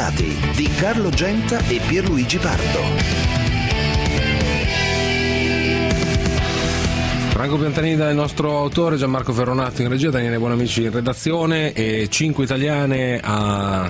Sfumati di Carlo Genta e Pierluigi Pardo. Franco Piantanida è il nostro autore, Gianmarco Ferronato in regia, Daniele Buonamici in redazione e 5 italiane a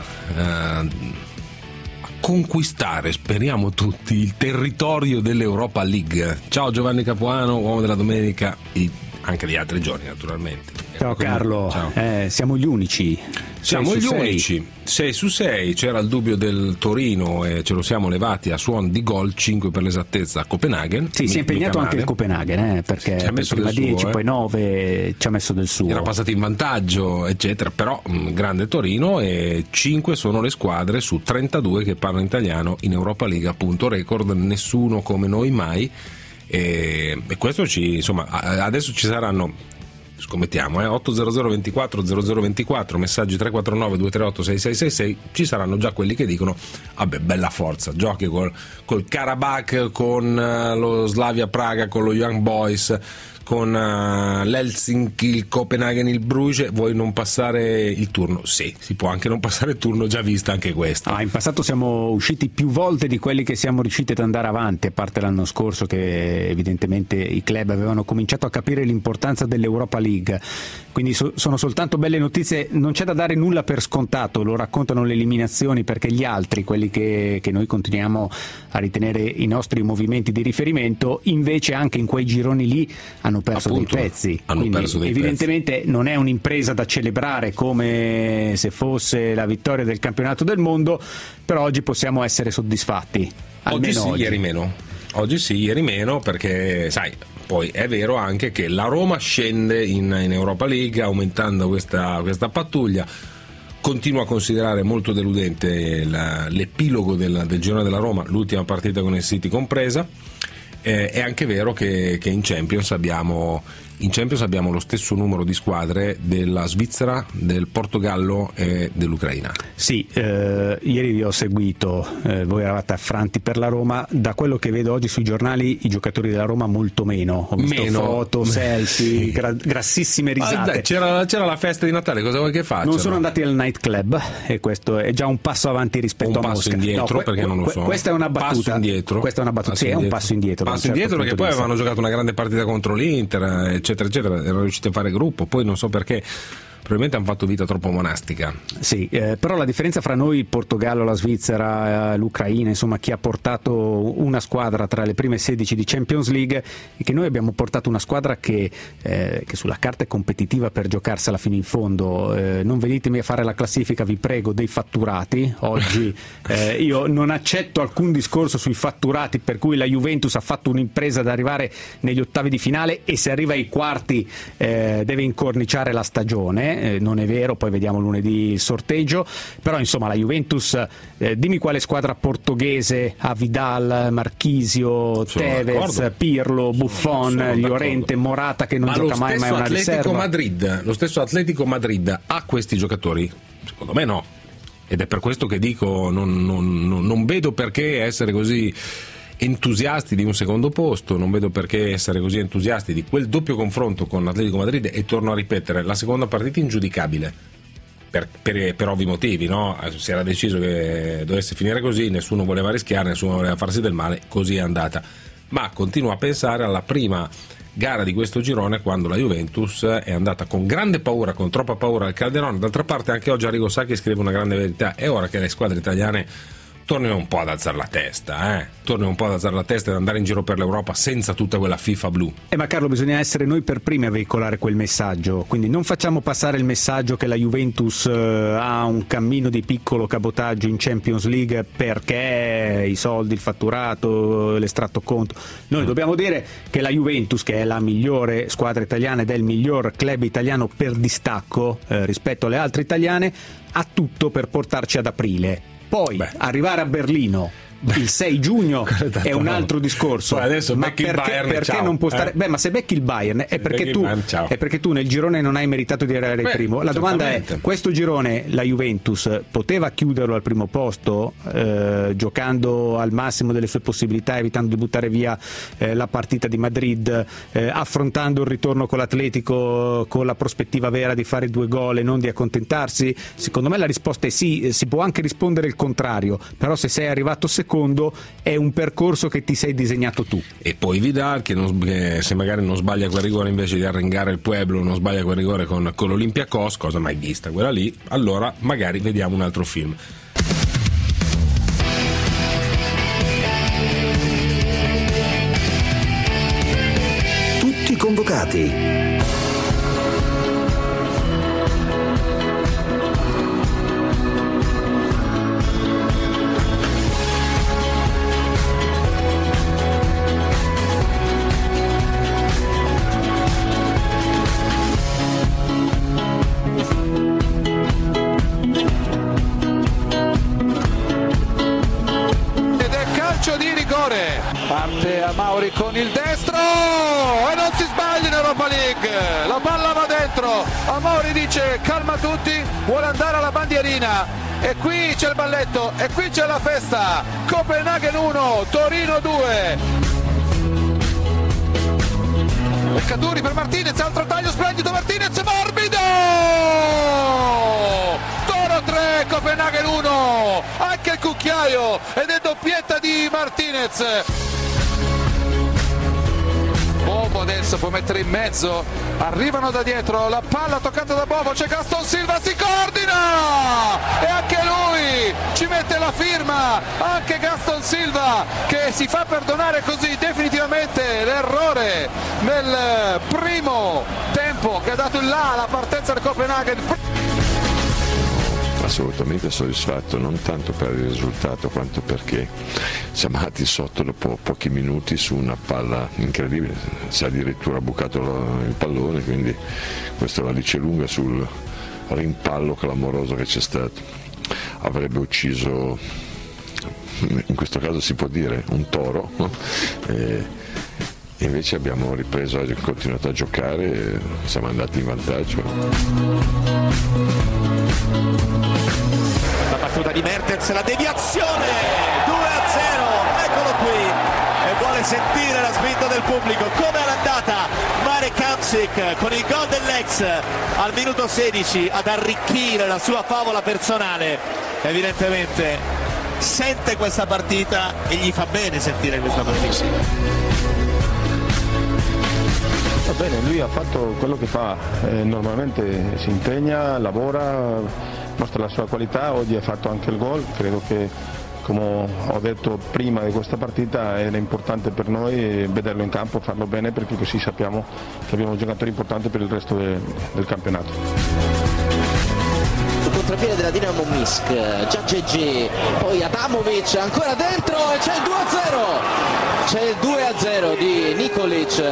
conquistare, speriamo tutti, il territorio dell'Europa League. Ciao Giovanni Capuano, uomo della domenica e anche di altri giorni naturalmente. Ciao Carlo, ciao. Siamo gli unici. Siamo gli unici, 6 su 6, c'era il dubbio del Torino e ce lo siamo levati a suon di gol, 5 per l'esattezza a Copenaghen. Sì, si è impegnato anche il Copenaghen, perché ci ha messo prima del 10, suo, poi 9 ci ha messo del suo. Era passato in vantaggio, eccetera, però grande Torino, e 5 sono le squadre su 32 che parlano italiano in Europa League, appunto record, nessuno come noi mai, e questo adesso ci saranno, scommettiamo, 800 24 0024, messaggi 349 238 6666, ci saranno già quelli che dicono vabbè, bella forza, giochi col Karabakh, con lo Slavia Praga, con lo Young Boys, con l'Helsinki, il Copenaghen, il Bruges, vuoi non passare il turno? Sì, si può anche non passare il turno, già vista anche questa. In passato siamo usciti più volte di quelli che siamo riusciti ad andare avanti, a parte l'anno scorso che evidentemente i club avevano cominciato a capire l'importanza dell'Europa League, quindi sono soltanto belle notizie, non c'è da dare nulla per scontato, lo raccontano le eliminazioni, perché gli altri, quelli che noi continuiamo a ritenere i nostri movimenti di riferimento, invece anche in quei gironi lì hanno perso dei pezzi, evidentemente non è un'impresa da celebrare come se fosse la vittoria del campionato del mondo, però oggi possiamo essere soddisfatti. Oggi sì, ieri meno. Oggi sì, ieri meno, perché sai, poi è vero anche che la Roma scende in Europa League aumentando questa pattuglia. Continuo a considerare molto deludente l'epilogo del girone della Roma, l'ultima partita con il City compresa. È anche vero che in Champions abbiamo lo stesso numero di squadre della Svizzera, del Portogallo e dell'Ucraina. Sì, ieri vi ho seguito, voi eravate affranti per la Roma, da quello che vedo oggi sui giornali i giocatori della Roma molto meno, ho visto foto, selfie, grassissime risate. Dai, c'era la festa di Natale, cosa vuoi che faccia? Non sono andati al nightclub e questo è già un passo avanti rispetto a Mosca. Un passo indietro, perché non lo so. Questa è una battuta. Passo indietro. Questa è una battuta, sì, è un passo indietro. Passo indietro perché poi avevano giocato una grande partita contro l'Inter, eccetera, eccetera, erano riusciti a fare gruppo, poi non so perché. Probabilmente hanno fatto vita troppo monastica. Sì, però la differenza fra noi, il Portogallo, la Svizzera, l'Ucraina, insomma chi ha portato una squadra tra le prime 16 di Champions League, è che noi abbiamo portato una squadra che sulla carta è competitiva per giocarsela fino in fondo. Non venitemi a fare la classifica, vi prego, dei fatturati. Oggi io non accetto alcun discorso sui fatturati, per cui la Juventus ha fatto un'impresa ad arrivare negli ottavi di finale e se arriva ai quarti deve incorniciare la stagione. Non è vero, poi vediamo lunedì il sorteggio, però insomma la Juventus, dimmi quale squadra portoghese ha Vidal, Marchisio, Tevez, Pirlo, Buffon, Llorente, Morata che non gioca mai, ma è una riserva. Lo stesso Atletico Madrid ha questi giocatori? Secondo me no, ed è per questo che dico non vedo perché essere così entusiasti di un secondo posto, non vedo perché essere così entusiasti di quel doppio confronto con l'Atletico Madrid, e torno a ripetere, la seconda partita ingiudicabile per ovvi motivi, no? Si era deciso che dovesse finire così, nessuno voleva rischiare, nessuno voleva farsi del male, così è andata, ma continuo a pensare alla prima gara di questo girone, quando la Juventus è andata con grande paura, con troppa paura al Calderone. D'altra parte anche oggi Arrigo Sacchi scrive una grande verità: è ora che le squadre italiane tornino un po' ad alzare la testa, tornino un po' ad alzare la testa ed andare in giro per l'Europa senza tutta quella FIFA blu. Ma Carlo, bisogna essere noi per primi a veicolare quel messaggio, quindi non facciamo passare il messaggio che la Juventus ha un cammino di piccolo cabotaggio in Champions League perché i soldi, il fatturato, l'estratto conto. Noi dobbiamo dire che la Juventus, che è la migliore squadra italiana ed è il miglior club italiano per distacco rispetto alle altre italiane, ha tutto per portarci ad aprile. Poi arrivare a Berlino, il 6 giugno è un altro discorso. Poi adesso ma becchi il Bayern, perché ciao, non può stare? Beh, ma se becchi il Bayern è perché tu nel girone non hai meritato di arrivare primo. La domanda è: questo girone la Juventus poteva chiuderlo al primo posto, giocando al massimo delle sue possibilità, evitando di buttare via la partita di Madrid, affrontando il ritorno con l'Atletico con la prospettiva vera di fare 2 gol e non di accontentarsi? Secondo me la risposta è sì. Si può anche rispondere il contrario, però se sei arrivato secondo è un percorso che ti sei disegnato tu. E poi Vidal che se magari non sbaglia quel rigore, invece di arrengare il Pueblo non sbaglia quel rigore con l'Olympiacos, cosa mai vista quella lì, allora magari vediamo un altro film. Tutti convocati. Parte Amauri con il destro e non si sbaglia in Europa League, la palla va dentro, Amauri dice calma tutti, vuole andare alla bandierina e qui c'è il balletto e qui c'è la festa. Copenaghen 1, Torino 2. Caduri per Martinez, altro taglio splendido, Martinez morbido, Toro 3, Copenaghen 1, anche il cucchiaio ed è doppietta di Martinez. Bobo adesso può mettere in mezzo, arrivano da dietro, la palla toccata da Bobo, c'è Gaston Silva, si coordina e anche lui ci mette la firma, anche Gaston Silva che si fa perdonare così definitivamente l'errore nel primo tempo che ha dato il là alla partenza del Copenaghen. Assolutamente soddisfatto, non tanto per il risultato quanto perché siamo andati sotto dopo pochi minuti su una palla incredibile, si è addirittura bucato il pallone, quindi questo la dice lunga sul rimpallo clamoroso che c'è stato. Avrebbe ucciso, in questo caso si può dire, un toro, no? E invece abbiamo ripreso, continuato a giocare e siamo andati in vantaggio. La battuta di Mertens, la deviazione, 2-0, eccolo qui, e vuole sentire la spinta del pubblico. Come era andata Marek Hamsik con il gol dell'ex al minuto 16 ad arricchire la sua favola personale. Evidentemente sente questa partita e gli fa bene sentire questa partita. Va bene, lui ha fatto quello che fa, normalmente si impegna, lavora, mostra la sua qualità, oggi ha fatto anche il gol, credo che, come ho detto prima di questa partita, era importante per noi vederlo in campo, farlo bene, perché così sappiamo che abbiamo un giocatore importante per il resto del campionato. Il contropiede della Dinamo Minsk, già GG, poi Adamovic ancora dentro e c'è il 2-0, c'è il 2-0 di Nikolic.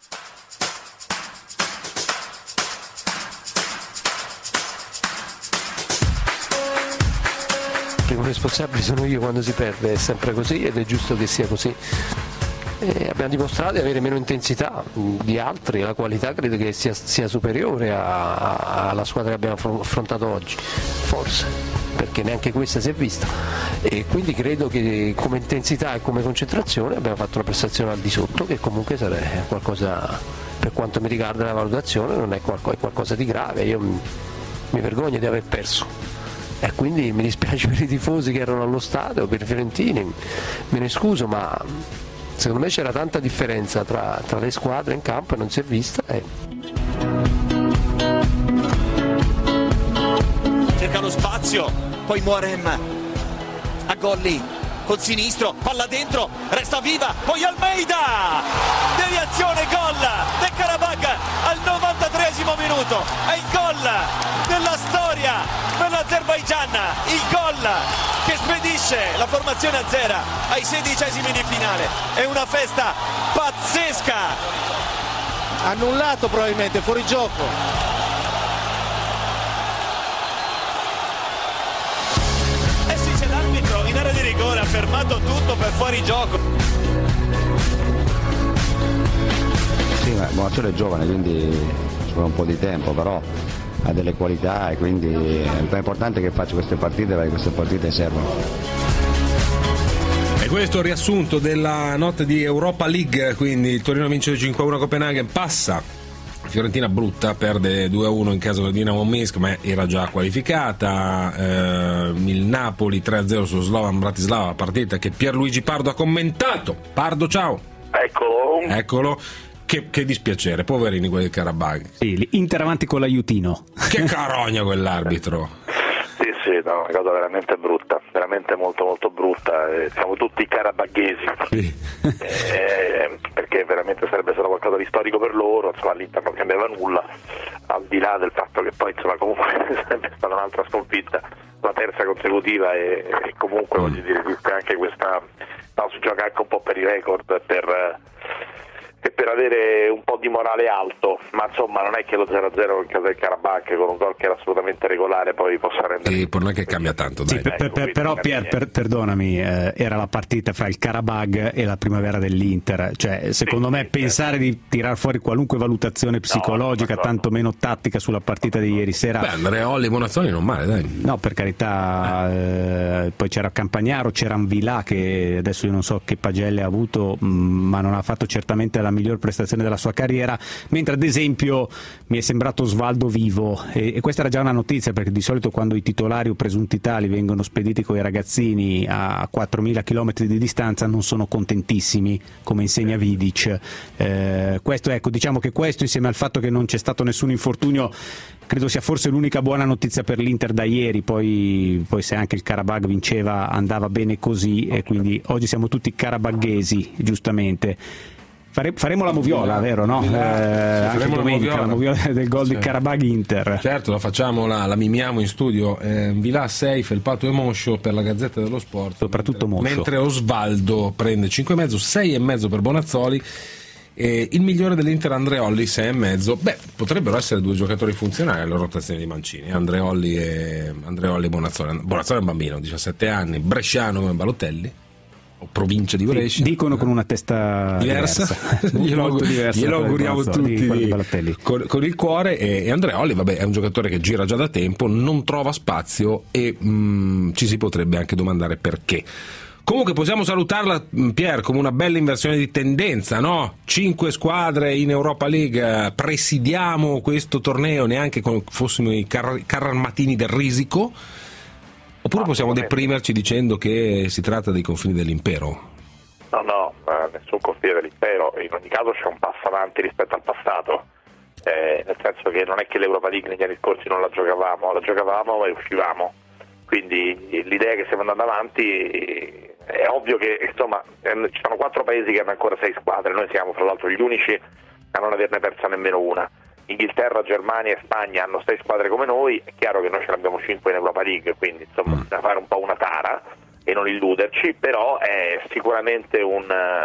Il primo responsabile sono io quando si perde, è sempre così ed è giusto che sia così. Abbiamo dimostrato di avere meno intensità di altri, la qualità credo che sia superiore alla squadra che abbiamo affrontato oggi, forse, perché neanche questa si è vista, e quindi credo che come intensità e come concentrazione abbiamo fatto una prestazione al di sotto, che comunque sarebbe qualcosa, per quanto mi riguarda la valutazione, non è qualcosa di grave. Io mi vergogno di aver perso. E quindi mi dispiace per i tifosi che erano allo stadio, per i fiorentini, me ne scuso, ma secondo me c'era tanta differenza tra le squadre in campo e non si è vista. Cerca lo spazio, poi Muarem a Golli col sinistro, palla dentro, resta viva, poi Almeida, deviazione, gol del Karabakh al 93esimo minuto, è il gol della storia per l'Azerbaigian, il gol che spedisce la formazione azera ai 16esimi di finale. È una festa pazzesca, Annullato probabilmente, fuori gioco. in area di rigore, fermato tutto per fuori gioco. Sì, ma Bonazzoli è giovane, quindi ci vuole un po' di tempo, però ha delle qualità e quindi è importante che faccia queste partite, perché queste partite servono. E questo è il riassunto della notte di Europa League, quindi il Torino vince 5-1 a Copenaghen, passa. Fiorentina brutta, perde 2-1 in casa del Dinamo Minsk, ma era già qualificata. Il Napoli 3-0 su Slovan Bratislava, partita che Pierluigi Pardo ha commentato. Pardo, ciao. Eccolo. Che dispiacere, poverini quelli del Karabakh. Sì, Inter avanti con l'aiutino. Che carogna quell'arbitro. Sì, no, una cosa veramente brutta, veramente molto molto brutta. Siamo tutti karabaghesi, sì. Perché veramente sarebbe stato qualcosa di storico per loro. Insomma, l'Inter non cambiava nulla, al di là del fatto che poi insomma comunque sarebbe stata un'altra sconfitta, la terza consecutiva, e comunque voglio dire, esiste anche questa, no, si gioca anche un po' per i record e per avere un po' di morale alto, ma insomma non è che lo 0-0 in casa del Karabakh con un gol che era assolutamente regolare poi possa rendere... Sì, non è che cambia tanto, dai. Sì, però Pier, perdonami, era la partita fra il Karabakh e la primavera dell'Inter, cioè secondo me pensare di tirar fuori qualunque valutazione psicologica, tanto meno tattica sulla partita di ieri sera... Beh, Andreoli e Bonazzoli non male, dai. No, per carità, poi c'era Campagnaro, c'era Anvilà, che adesso io non so che pagelle ha avuto, ma non ha fatto certamente la miglior prestazione della sua carriera, mentre ad esempio mi è sembrato Osvaldo vivo, e questa era già una notizia, perché di solito quando i titolari o presunti tali vengono spediti con i ragazzini a 4.000 km di distanza non sono contentissimi, come insegna Vidic. Questo, ecco, diciamo che questo, insieme al fatto che non c'è stato nessun infortunio, credo sia forse l'unica buona notizia per l'Inter da ieri. Poi se anche il Karabakh vinceva andava bene così, e quindi oggi siamo tutti karabaghesi, giustamente. Faremo la moviola, vero, no? Anche domenica la moviola del gol di Karabakh Inter. Certo, la facciamo, la mimiamo in studio. Vilà 6, Felpato e Moscio per la Gazzetta dello Sport. Soprattutto Moscio. Mentre Osvaldo prende 5,5, 6,5 per Bonazzoli. Il migliore dell'Inter Andreoli 6,5. Beh, potrebbero essere due giocatori funzionali alla rotazione di Mancini, Andreoli e Bonazzoli. Bonazzoli è un bambino, 17 anni, bresciano come Balotelli, o provincia di Brescia, dicono con una testa diversa. glielo auguriamo tutti con il cuore. E Andreoli, vabbè, è un giocatore che gira già da tempo, non trova spazio e ci si potrebbe anche domandare perché. Comunque possiamo salutarla, Pier, come una bella inversione di tendenza, no? 5 squadre in Europa League, presidiamo questo torneo neanche come fossimo i carramatini del risico. Oppure possiamo deprimerci dicendo che si tratta dei confini dell'impero? No, nessun confine dell'impero. In ogni caso c'è un passo avanti rispetto al passato, nel senso che non è che l'Europa League negli anni scorsi non la giocavamo e uscivamo. Quindi l'idea è che stiamo andando avanti, è ovvio che insomma ci sono 4 paesi che hanno ancora 6 squadre, noi siamo fra l'altro gli unici a non averne persa nemmeno una. Inghilterra, Germania e Spagna hanno 6 squadre come noi, è chiaro che noi ce ne abbiamo 5 in Europa League, quindi insomma bisogna fare un po' una tara e non illuderci, però è sicuramente un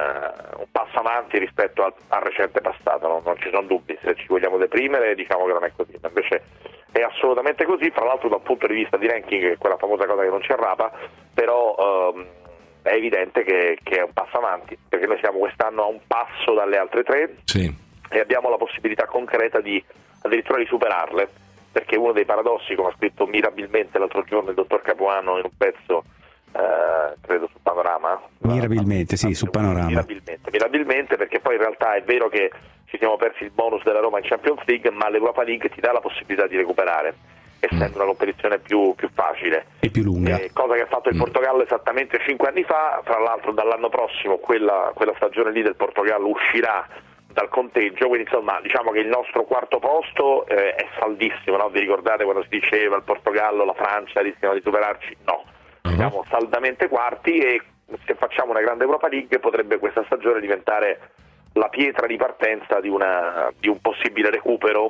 passo avanti rispetto al recente passato, non ci sono dubbi. Se ci vogliamo deprimere diciamo che non è così, ma invece è assolutamente così. Fra l'altro dal punto di vista di ranking, che è quella famosa cosa che non ci arrapa, però è evidente che è un passo avanti, perché noi siamo quest'anno a un passo dalle altre 3. Sì. E abbiamo la possibilità concreta di addirittura di superarle, perché uno dei paradossi, come ha scritto mirabilmente l'altro giorno il dottor Capuano in un pezzo, credo su Panorama, mirabilmente, sì, su Panorama, mirabilmente, perché poi in realtà è vero che ci siamo persi il bonus della Roma in Champions League, ma l'Europa League ti dà la possibilità di recuperare, essendo una competizione più facile e più lunga, cosa che ha fatto il Portogallo esattamente 5 anni fa. Fra l'altro dall'anno prossimo quella stagione lì del Portogallo uscirà dal conteggio, quindi insomma diciamo che il nostro quarto posto è saldissimo, no? Vi ricordate quando si diceva il Portogallo, la Francia rischiano di superarci? No, siamo saldamente quarti, e se facciamo una grande Europa League potrebbe questa stagione diventare la pietra di partenza di un possibile recupero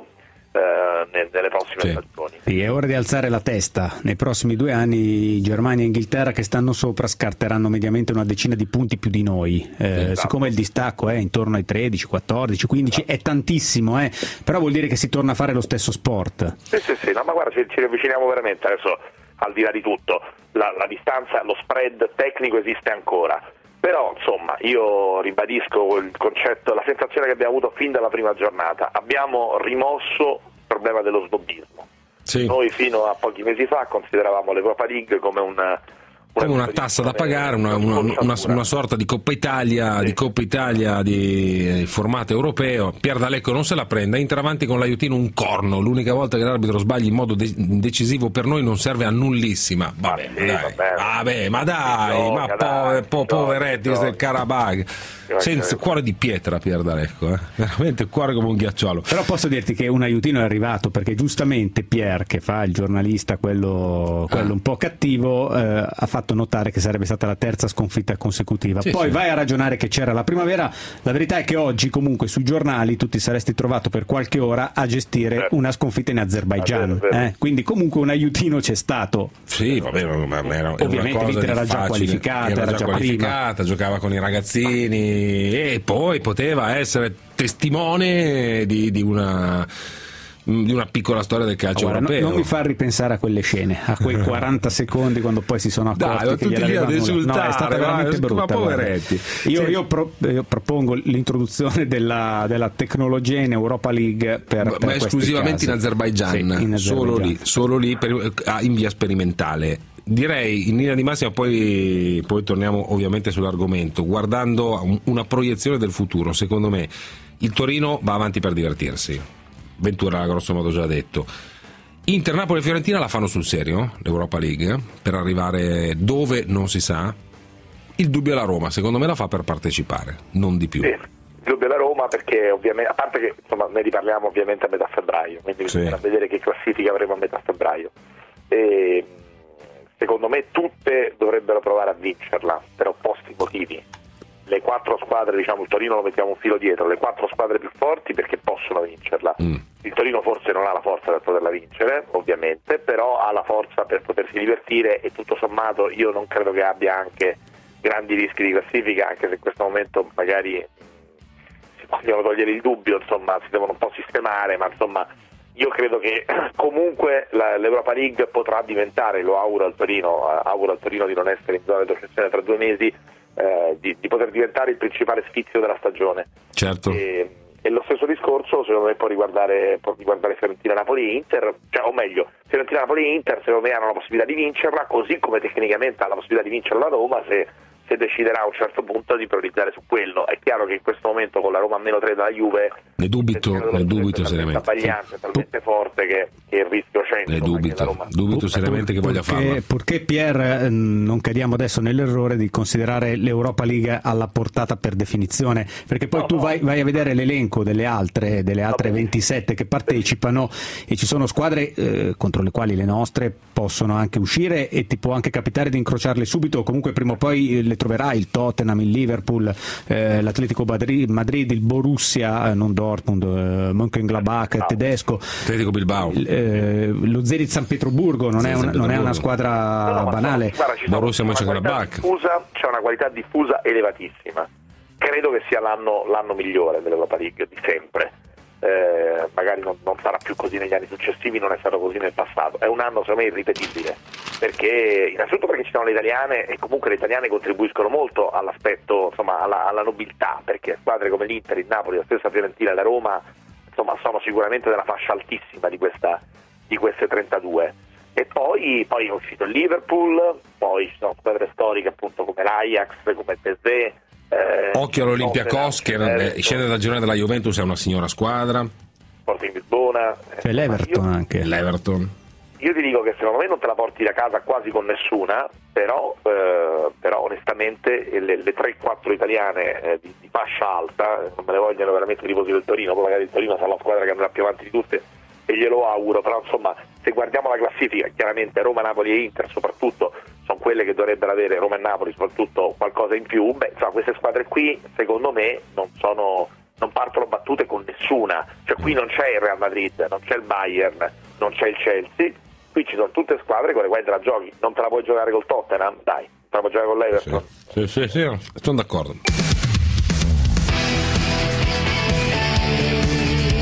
nelle prossime stagioni. Sì, è ora di alzare la testa. Nei prossimi 2 anni Germania e Inghilterra, che stanno sopra, scarteranno mediamente una decina di punti più di noi. Siccome il distacco è intorno ai 13, 14, 15, è tantissimo, però vuol dire che si torna a fare lo stesso sport. Sì, no, ma guarda, ci avviciniamo veramente. Adesso al di là di tutto, la distanza, lo spread tecnico esiste ancora. Però insomma io ribadisco il concetto, la sensazione che abbiamo avuto fin dalla prima giornata, abbiamo rimosso il problema dello snobismo. Sì. Noi fino a pochi mesi fa consideravamo l'Europa League come una tassa da pagare, una sorta di Coppa Italia, di formato europeo. Pier D'Alecco non se la prenda, Inter avanti con l'aiutino un corno, l'unica volta che l'arbitro sbagli in modo decisivo per noi non serve a nullissima. Poveretti del Karabakh, senza cuore di pietra Pier D'Alecco, veramente cuore come un ghiacciolo. Però posso dirti che un aiutino è arrivato, perché giustamente Pier, che fa il giornalista quello un po' cattivo, ha fatto notare che sarebbe stata la terza sconfitta consecutiva. Poi vai a ragionare che c'era la primavera. La verità è che oggi comunque sui giornali tu ti saresti trovato per qualche ora a gestire una sconfitta in Azerbaigian, quindi comunque un aiutino c'è stato. Sì, vabbè, ma era ovviamente l'Inter era già qualificata, era già qualificata, giocava con i ragazzini e poi poteva essere testimone di una piccola storia del calcio europeo. Non mi fa ripensare a quelle scene, a quei 40 secondi quando poi si sono accorti che gliel'avevano. È stata veramente brutta. Ma poveretti. Io propongo l'introduzione della tecnologia in Europa League ma esclusivamente in Azerbaigian, solo lì in via sperimentale. Direi in linea di massima, poi torniamo ovviamente sull'argomento, guardando una proiezione del futuro. Secondo me il Torino va avanti per divertirsi, Ventura l'ha grosso modo già detto. Inter, Napoli e Fiorentina la fanno sul serio, l'Europa League, per arrivare dove non si sa. Il dubbio è la Roma, secondo me la fa per partecipare, non di più. Sì, il dubbio è la Roma, perché ovviamente, a parte che insomma ne riparliamo ovviamente a metà febbraio, quindi bisogna vedere che classifica avremo a metà febbraio. E secondo me tutte dovrebbero provare a vincerla per opposti motivi. Le 4 squadre, diciamo, il Torino lo mettiamo un filo dietro, le 4 squadre più forti perché possono vincerla. Il Torino forse non ha la forza per poterla vincere, ovviamente, però ha la forza per potersi divertire e tutto sommato io non credo che abbia anche grandi rischi di classifica, anche se in questo momento magari si vogliono togliere il dubbio, insomma, si devono un po' sistemare, ma insomma io credo che comunque l'Europa League potrà diventare, lo auguro al Torino di non essere in zona di retrocessione tra 2 mesi, di poter diventare il principale sfizio della stagione. Certo. E lo stesso discorso secondo me può riguardare Fiorentina, Napoli e Inter, o meglio, Fiorentina, Napoli e Inter secondo me hanno la possibilità di vincerla, così come tecnicamente ha la possibilità di vincerla la Roma se deciderà a un certo punto di priorizzare su quello. È chiaro che in questo momento con la Roma a -3 dalla Juve ne dubito seriamente, è talmente forte che il rischio c'è. Ne dubito seriamente che voglia farlo. Purché Pier non cadiamo adesso nell'errore di considerare l'Europa League alla portata per definizione, perché poi vai a vedere l'elenco delle altre 27 che partecipano e ci sono squadre contro le quali le nostre possono anche uscire e ti può anche capitare di incrociarle subito, o comunque prima o poi le troverai: il Tottenham, il Liverpool, l'Atletico Madrid, il Borussia, non Dortmund, Mönchengladbach tedesco, Atletico Bilbao, lo Zenit San Pietroburgo non è una squadra banale. Borussia Mönchengladbach, c'è una qualità diffusa elevatissima. Credo che sia l'anno migliore dell'Europa League di sempre. Magari non sarà più così negli anni successivi, non è stato così nel passato. È un anno secondo me irripetibile, perché innanzitutto perché ci sono le italiane e comunque le italiane contribuiscono molto all'aspetto, insomma, alla nobiltà, perché squadre come l'Inter, il Napoli, la stessa Fiorentina e la Roma, insomma, sono sicuramente nella fascia altissima di queste 32. E poi è uscito il Liverpool, poi ci sono squadre storiche appunto come l'Ajax, come il PSV. Occhio all'Olympiakos che scende dal girone della Juventus, è una signora squadra. Sporting Lisbona, c'è l'Everton. Io ti dico che secondo me non te la porti da casa quasi con nessuna, però onestamente le 3-4 italiane di fascia alta, non me ne vogliono veramente i tifosi del Torino, poi magari il Torino sarà la squadra che andrà più avanti di tutte e glielo auguro, però insomma se guardiamo la classifica chiaramente Roma, Napoli e Inter soprattutto sono quelle che dovrebbero avere, Roma e Napoli soprattutto, qualcosa in più. Insomma, queste squadre qui secondo me non partono battute con nessuna, cioè qui non c'è il Real Madrid, non c'è il Bayern, non c'è il Chelsea, qui ci sono tutte squadre con le quali te la giochi. Non te la puoi giocare col Tottenham, dai, te la puoi giocare con l'Everton. Sì, sono d'accordo.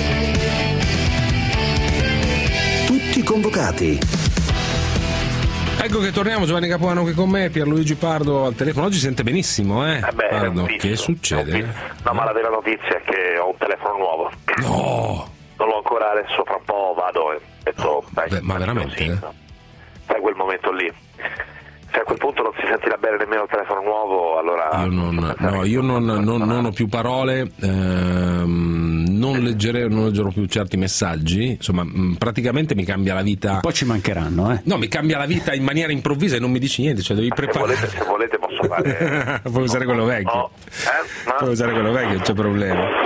Tutti convocati. Ecco che torniamo, Giovanni Capuano qui con me, Pierluigi Pardo al telefono. Oggi sente benissimo, Pardo, che succede? No, ma la vera notizia è che ho un telefono nuovo. No! Non l'ho ancora, adesso fra un po' vado e detto, ma veramente? Sai quel momento lì. Se a quel punto non si sentirà bene nemmeno il telefono nuovo, allora... Io non ho più parole, non leggerò più certi messaggi, insomma, praticamente mi cambia la vita. Un po' ci mancheranno, No, mi cambia la vita in maniera improvvisa e non mi dici niente, cioè devi preparare. Se volete posso fare... Puoi usare quello vecchio. Puoi usare quello vecchio, non c'è problema.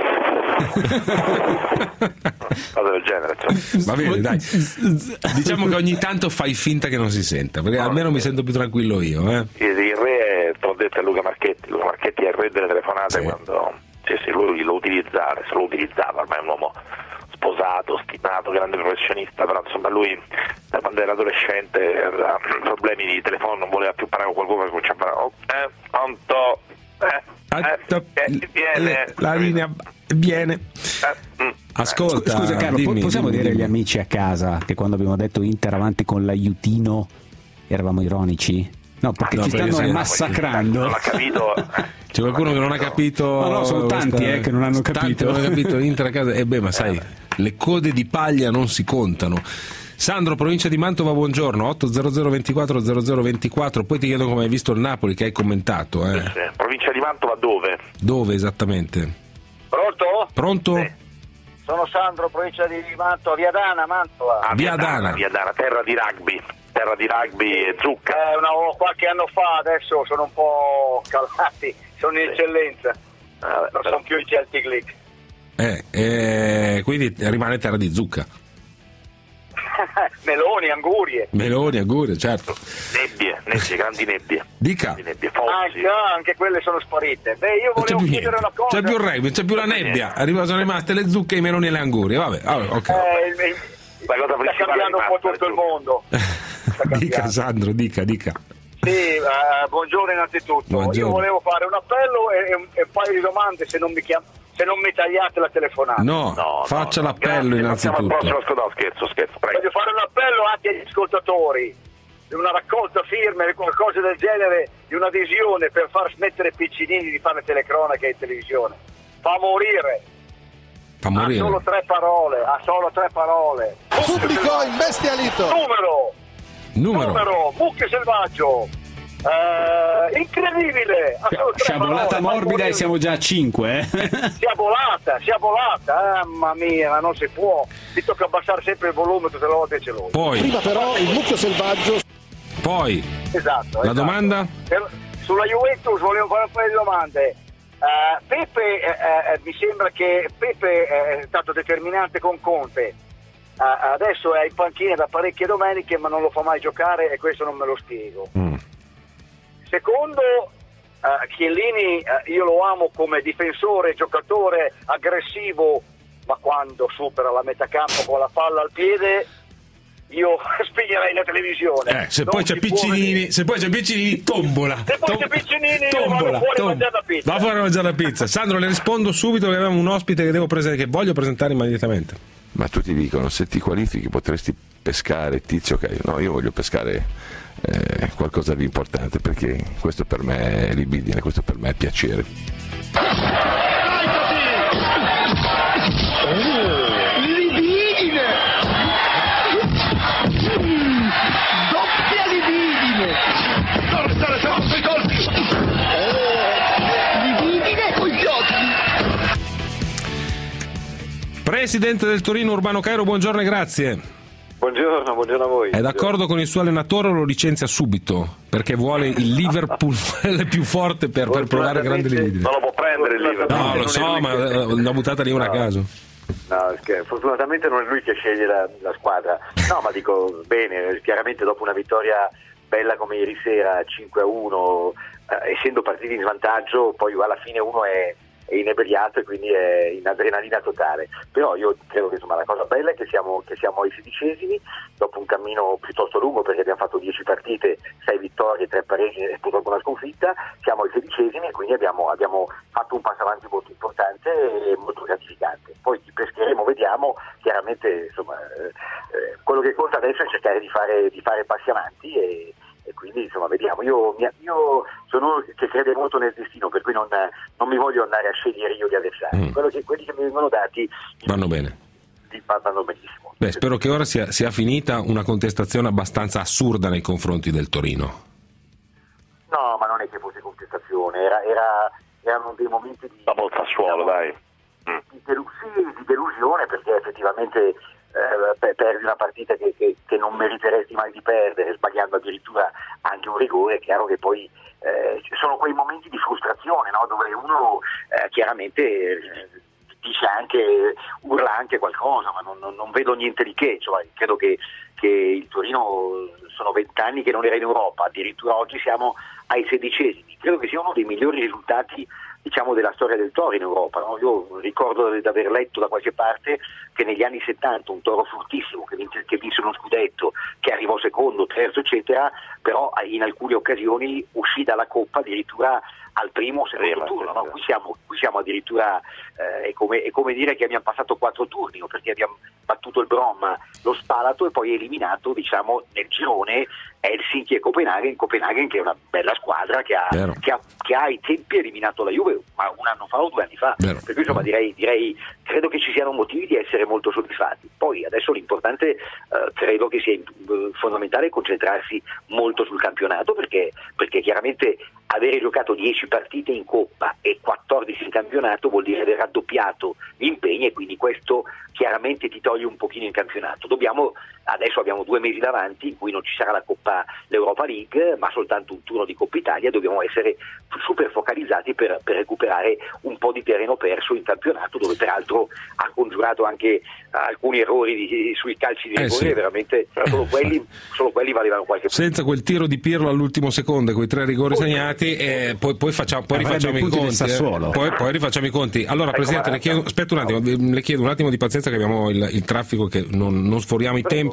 Cosa del genere, cioè. Va bene, dai, diciamo che ogni tanto fai finta che non si senta, perché almeno mi sento più tranquillo io. Il re, te l'ho detto, è Luca Marchetti è il re delle telefonate, quando lui lo utilizzava, ormai è un uomo sposato, stimato, grande professionista, però insomma lui da quando era adolescente aveva problemi di telefono, non voleva più parlare con qualcuno, cominciava a parlare viene, la linea viene. Ascolta, scusa Carlo, possiamo dire dimmi. agli amici a casa che quando abbiamo detto Inter avanti con l'aiutino eravamo ironici? No, perché ci stanno massacrando. Non ha capito. C'è qualcuno che non ha capito. No, sono tanti che non hanno capito. Non hanno capito Inter a casa. Ma sai, le code di paglia non si contano. Sandro, provincia di Mantova, buongiorno. 800 24 0024. Poi ti chiedo come hai visto il Napoli, che hai commentato. Sì. Provincia di Mantova dove? Dove esattamente? Pronto? Sì. Sono Sandro, provincia di Mantova, Viadana, Mantova. Viadana, terra di rugby e zucca. Qualche anno fa, adesso sono un po' calati, sono in eccellenza. Non sono più i Celtic League. Quindi rimane terra di zucca. Meloni, angurie, certo. Nebbie, grandi nebbie. Dica. Anche quelle sono sparite. Io volevo chiedere una cosa. C'è più il rugby, c'è più la nebbia. Sono rimaste le zucche, i meloni e le angurie. Vabbè, ok. Sta cambiando un po' tutto il mondo. Dica Sandro, dica. Sì, buongiorno innanzitutto. Buongiorno. Io volevo fare un appello e un paio di domande se non mi tagliate la telefonata. No, faccia l'appello innanzitutto. Scherzo, prego. Voglio fare un appello anche agli ascoltatori di una raccolta firme, qualcosa del genere, di un'adesione per far smettere Piccinini di fare telecronache in televisione. Fa morire. Ha solo tre parole. Pubblico imbestialito. Numero, mucchio selvaggio. Incredibile. Sciabolata morbida e siamo già a 5. Sciabolata, mamma mia, ma non si può. Ti tocca abbassare sempre il volume tutte le volte ce l'ho. Poi. Prima però il mucchio selvaggio. Poi. Esatto. La domanda? Sulla Juventus volevo fare un paio di domande. Pepe, mi sembra che Pepe è stato determinante con Conte. Adesso è in panchina da parecchie domeniche, ma non lo fa mai giocare e questo non me lo spiego. Secondo, Chiellini io lo amo come difensore, giocatore aggressivo, ma quando supera la metà campo con la palla al piede io spegnerei la televisione. Se poi c'è Piccinini, tombola. Se poi c'è Piccinini, vado fuori a mangiare la pizza. Va fuori a mangiare la pizza. Sandro, le rispondo subito che abbiamo un ospite che voglio presentare immediatamente. Ma tutti dicono, se ti qualifichi potresti pescare Tizio Caio. No, io voglio pescare qualcosa di importante, perché questo per me è libidine, questo per me è piacere. Libidine! Doppia libidine! Dorsale, siamo sui colpi! Libidine con gli occhi! Presidente del Torino, Urbano Cairo, buongiorno e grazie. Buongiorno a voi. È d'accordo con il suo allenatore o lo licenzia subito? Perché vuole il Liverpool più forte per provare grande libidine. Non lo può prendere il Liverpool. No, lo so, ma l'ho buttata lì una a caso. No, fortunatamente non è lui che sceglie la squadra. No, ma dico bene, chiaramente dopo una vittoria bella come ieri sera, 5-1, essendo partiti in svantaggio, poi alla fine uno è inebriato e quindi è in adrenalina totale. Però io credo che insomma la cosa bella è che siamo ai 16esimi dopo un cammino piuttosto lungo, perché abbiamo fatto 10 partite, 6 vittorie, 3 pareggi e purtroppo una sconfitta. Siamo ai 16esimi e quindi abbiamo fatto un passo avanti molto importante e molto gratificante. Poi chi pescheremo vediamo, chiaramente insomma quello che conta adesso è cercare di fare passi avanti e insomma, vediamo. Io sono uno che crede molto nel destino, per cui non mi voglio andare a scegliere io gli avversari. Quelli che mi vengono dati vanno bene. Vanno benissimo. Beh, spero che ora sia finita una contestazione abbastanza assurda nei confronti del Torino. No, ma non è che fosse contestazione, erano dei momenti di... Dopo il Sassuolo, dai. Di delusione, perché effettivamente perdi una partita che non meriteresti mai di perdere, sbagliando addirittura anche un rigore. È chiaro che poi ci sono quei momenti di frustrazione, no? Dove uno chiaramente dice anche, urla anche qualcosa, ma non vedo niente di che. Cioè, credo che il Torino sono 20 anni che non era in Europa, addirittura oggi siamo ai 16esimi. Credo che sia uno dei migliori risultati, diciamo, della storia del Toro in Europa, no? Io ricordo di aver letto da qualche parte che negli anni 70 un Toro fortissimo che vinse uno scudetto, che arrivò secondo, terzo eccetera, però in alcune occasioni uscì dalla Coppa addirittura al primo o secondo turno, no? Qui siamo addirittura è come dire che abbiamo passato 4 turni, perché abbiamo battuto il Brom, lo Spalato e poi eliminato, diciamo, nel girone Helsinki e Copenaghen, che è una bella squadra che ha ai tempi eliminato la Juve, ma un anno fa o 2 anni fa. Per cui insomma direi credo che ci siano motivi di essere molto soddisfatti. Poi adesso l'importante credo che sia fondamentale concentrarsi molto sul campionato, perché chiaramente avere giocato 10 partite in Coppa e 14 in campionato vuol dire aver raddoppiato gli impegni, e quindi questo chiaramente ti toglie un pochino in campionato. Adesso abbiamo 2 mesi davanti in cui non ci sarà l'Europa League, ma soltanto un turno di Coppa Italia. Dobbiamo essere super focalizzati per recuperare un po' di terreno perso in campionato, dove peraltro ha congiurato anche alcuni errori sui calci di rigore. Sì. Veramente solo quelli valevano qualche punto. Senza quel tiro di Pirlo all'ultimo secondo e quei 3 rigori segnati, poi rifacciamo i conti. Poi rifacciamo i conti. Allora, Presidente, le chiedo un attimo di pazienza, che abbiamo il traffico, che non sforiamo i tempi.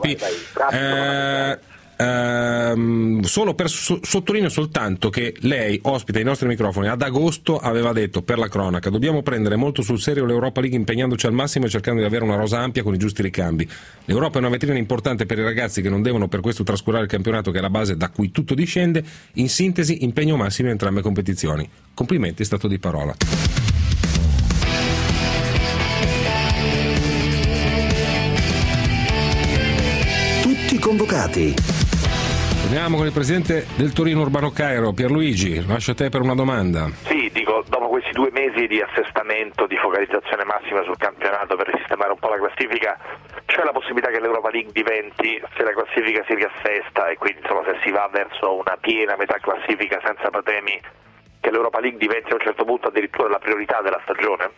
Solo per sottolineo soltanto che lei ospita i nostri microfoni ad agosto, aveva detto, per la cronaca: dobbiamo prendere molto sul serio l'Europa League, impegnandoci al massimo e cercando di avere una rosa ampia con i giusti ricambi. L'Europa è una vetrina importante per i ragazzi, che non devono per questo trascurare il campionato, che è la base da cui tutto discende. In sintesi, impegno massimo in entrambe le competizioni. Complimenti, è stato di parola. Tutti convocati. Torniamo con il presidente del Torino, Urbano Cairo. Pierluigi, lascio a te per una domanda. Sì, dico, dopo questi 2 mesi di assestamento, di focalizzazione massima sul campionato per risistemare un po' la classifica, c'è la possibilità che l'Europa League diventi, se la classifica si riassesta e quindi insomma se si va verso una piena metà classifica senza patemi, che l'Europa League diventi a un certo punto addirittura la priorità della stagione?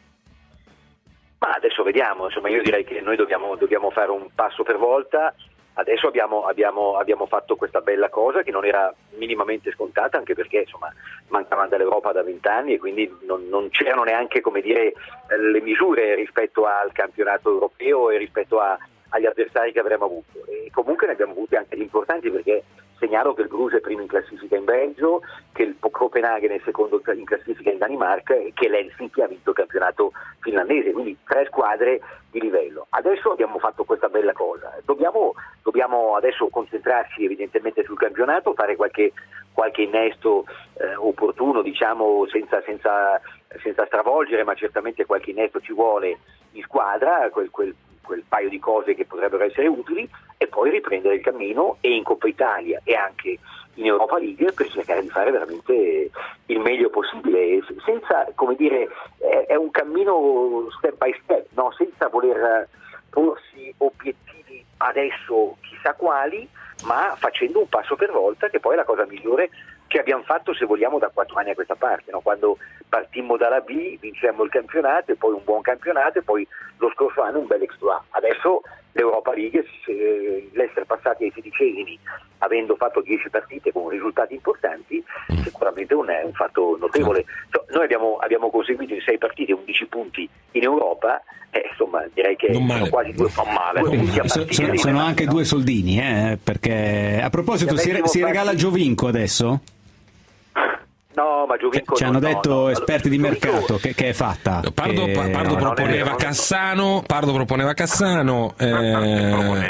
Ma adesso vediamo, insomma, io direi che noi dobbiamo fare un passo per volta. Adesso abbiamo fatto questa bella cosa che non era minimamente scontata, anche perché insomma mancavamo dall'Europa da 20 anni e quindi non c'erano neanche, come dire, le misure rispetto al campionato europeo e rispetto agli avversari che avremmo avuto. E comunque ne abbiamo avuti anche di importanti, perché segnalo che il Bruges è primo in classifica in Belgio, che il Copenaghen è secondo in classifica in Danimarca e che l'Helsinki ha vinto il campionato finlandese, quindi 3 squadre di livello. Adesso abbiamo fatto questa bella cosa, dobbiamo adesso concentrarci evidentemente sul campionato, fare qualche innesto opportuno, diciamo, senza stravolgere, ma certamente qualche innesto ci vuole in squadra, quel paio di cose che potrebbero essere utili, e poi riprendere il cammino, e in Coppa Italia e anche in Europa League, per cercare di fare veramente il meglio possibile, senza, come dire, è un cammino step by step, no? Senza voler porsi obiettivi adesso chissà quali, ma facendo un passo per volta, che poi è la cosa migliore che abbiamo fatto, se vogliamo, da 4 anni a questa parte, no? Quando partimmo dalla B, vincemmo il campionato e poi un buon campionato e poi lo scorso anno un bel exploit. Adesso l'Europa League, l'essere passati ai 16esimi avendo fatto 10 partite con risultati importanti, sicuramente è un fatto notevole. Noi abbiamo conseguito in 6 partite 11 punti in Europa, insomma direi che sono quasi 2 punti a partita. Sono anche 2 soldini, perché a proposito si regala Giovinco adesso? No, ma Giovinco ci hanno detto esperti di mercato che è fatta. Pardo proponeva Cassano.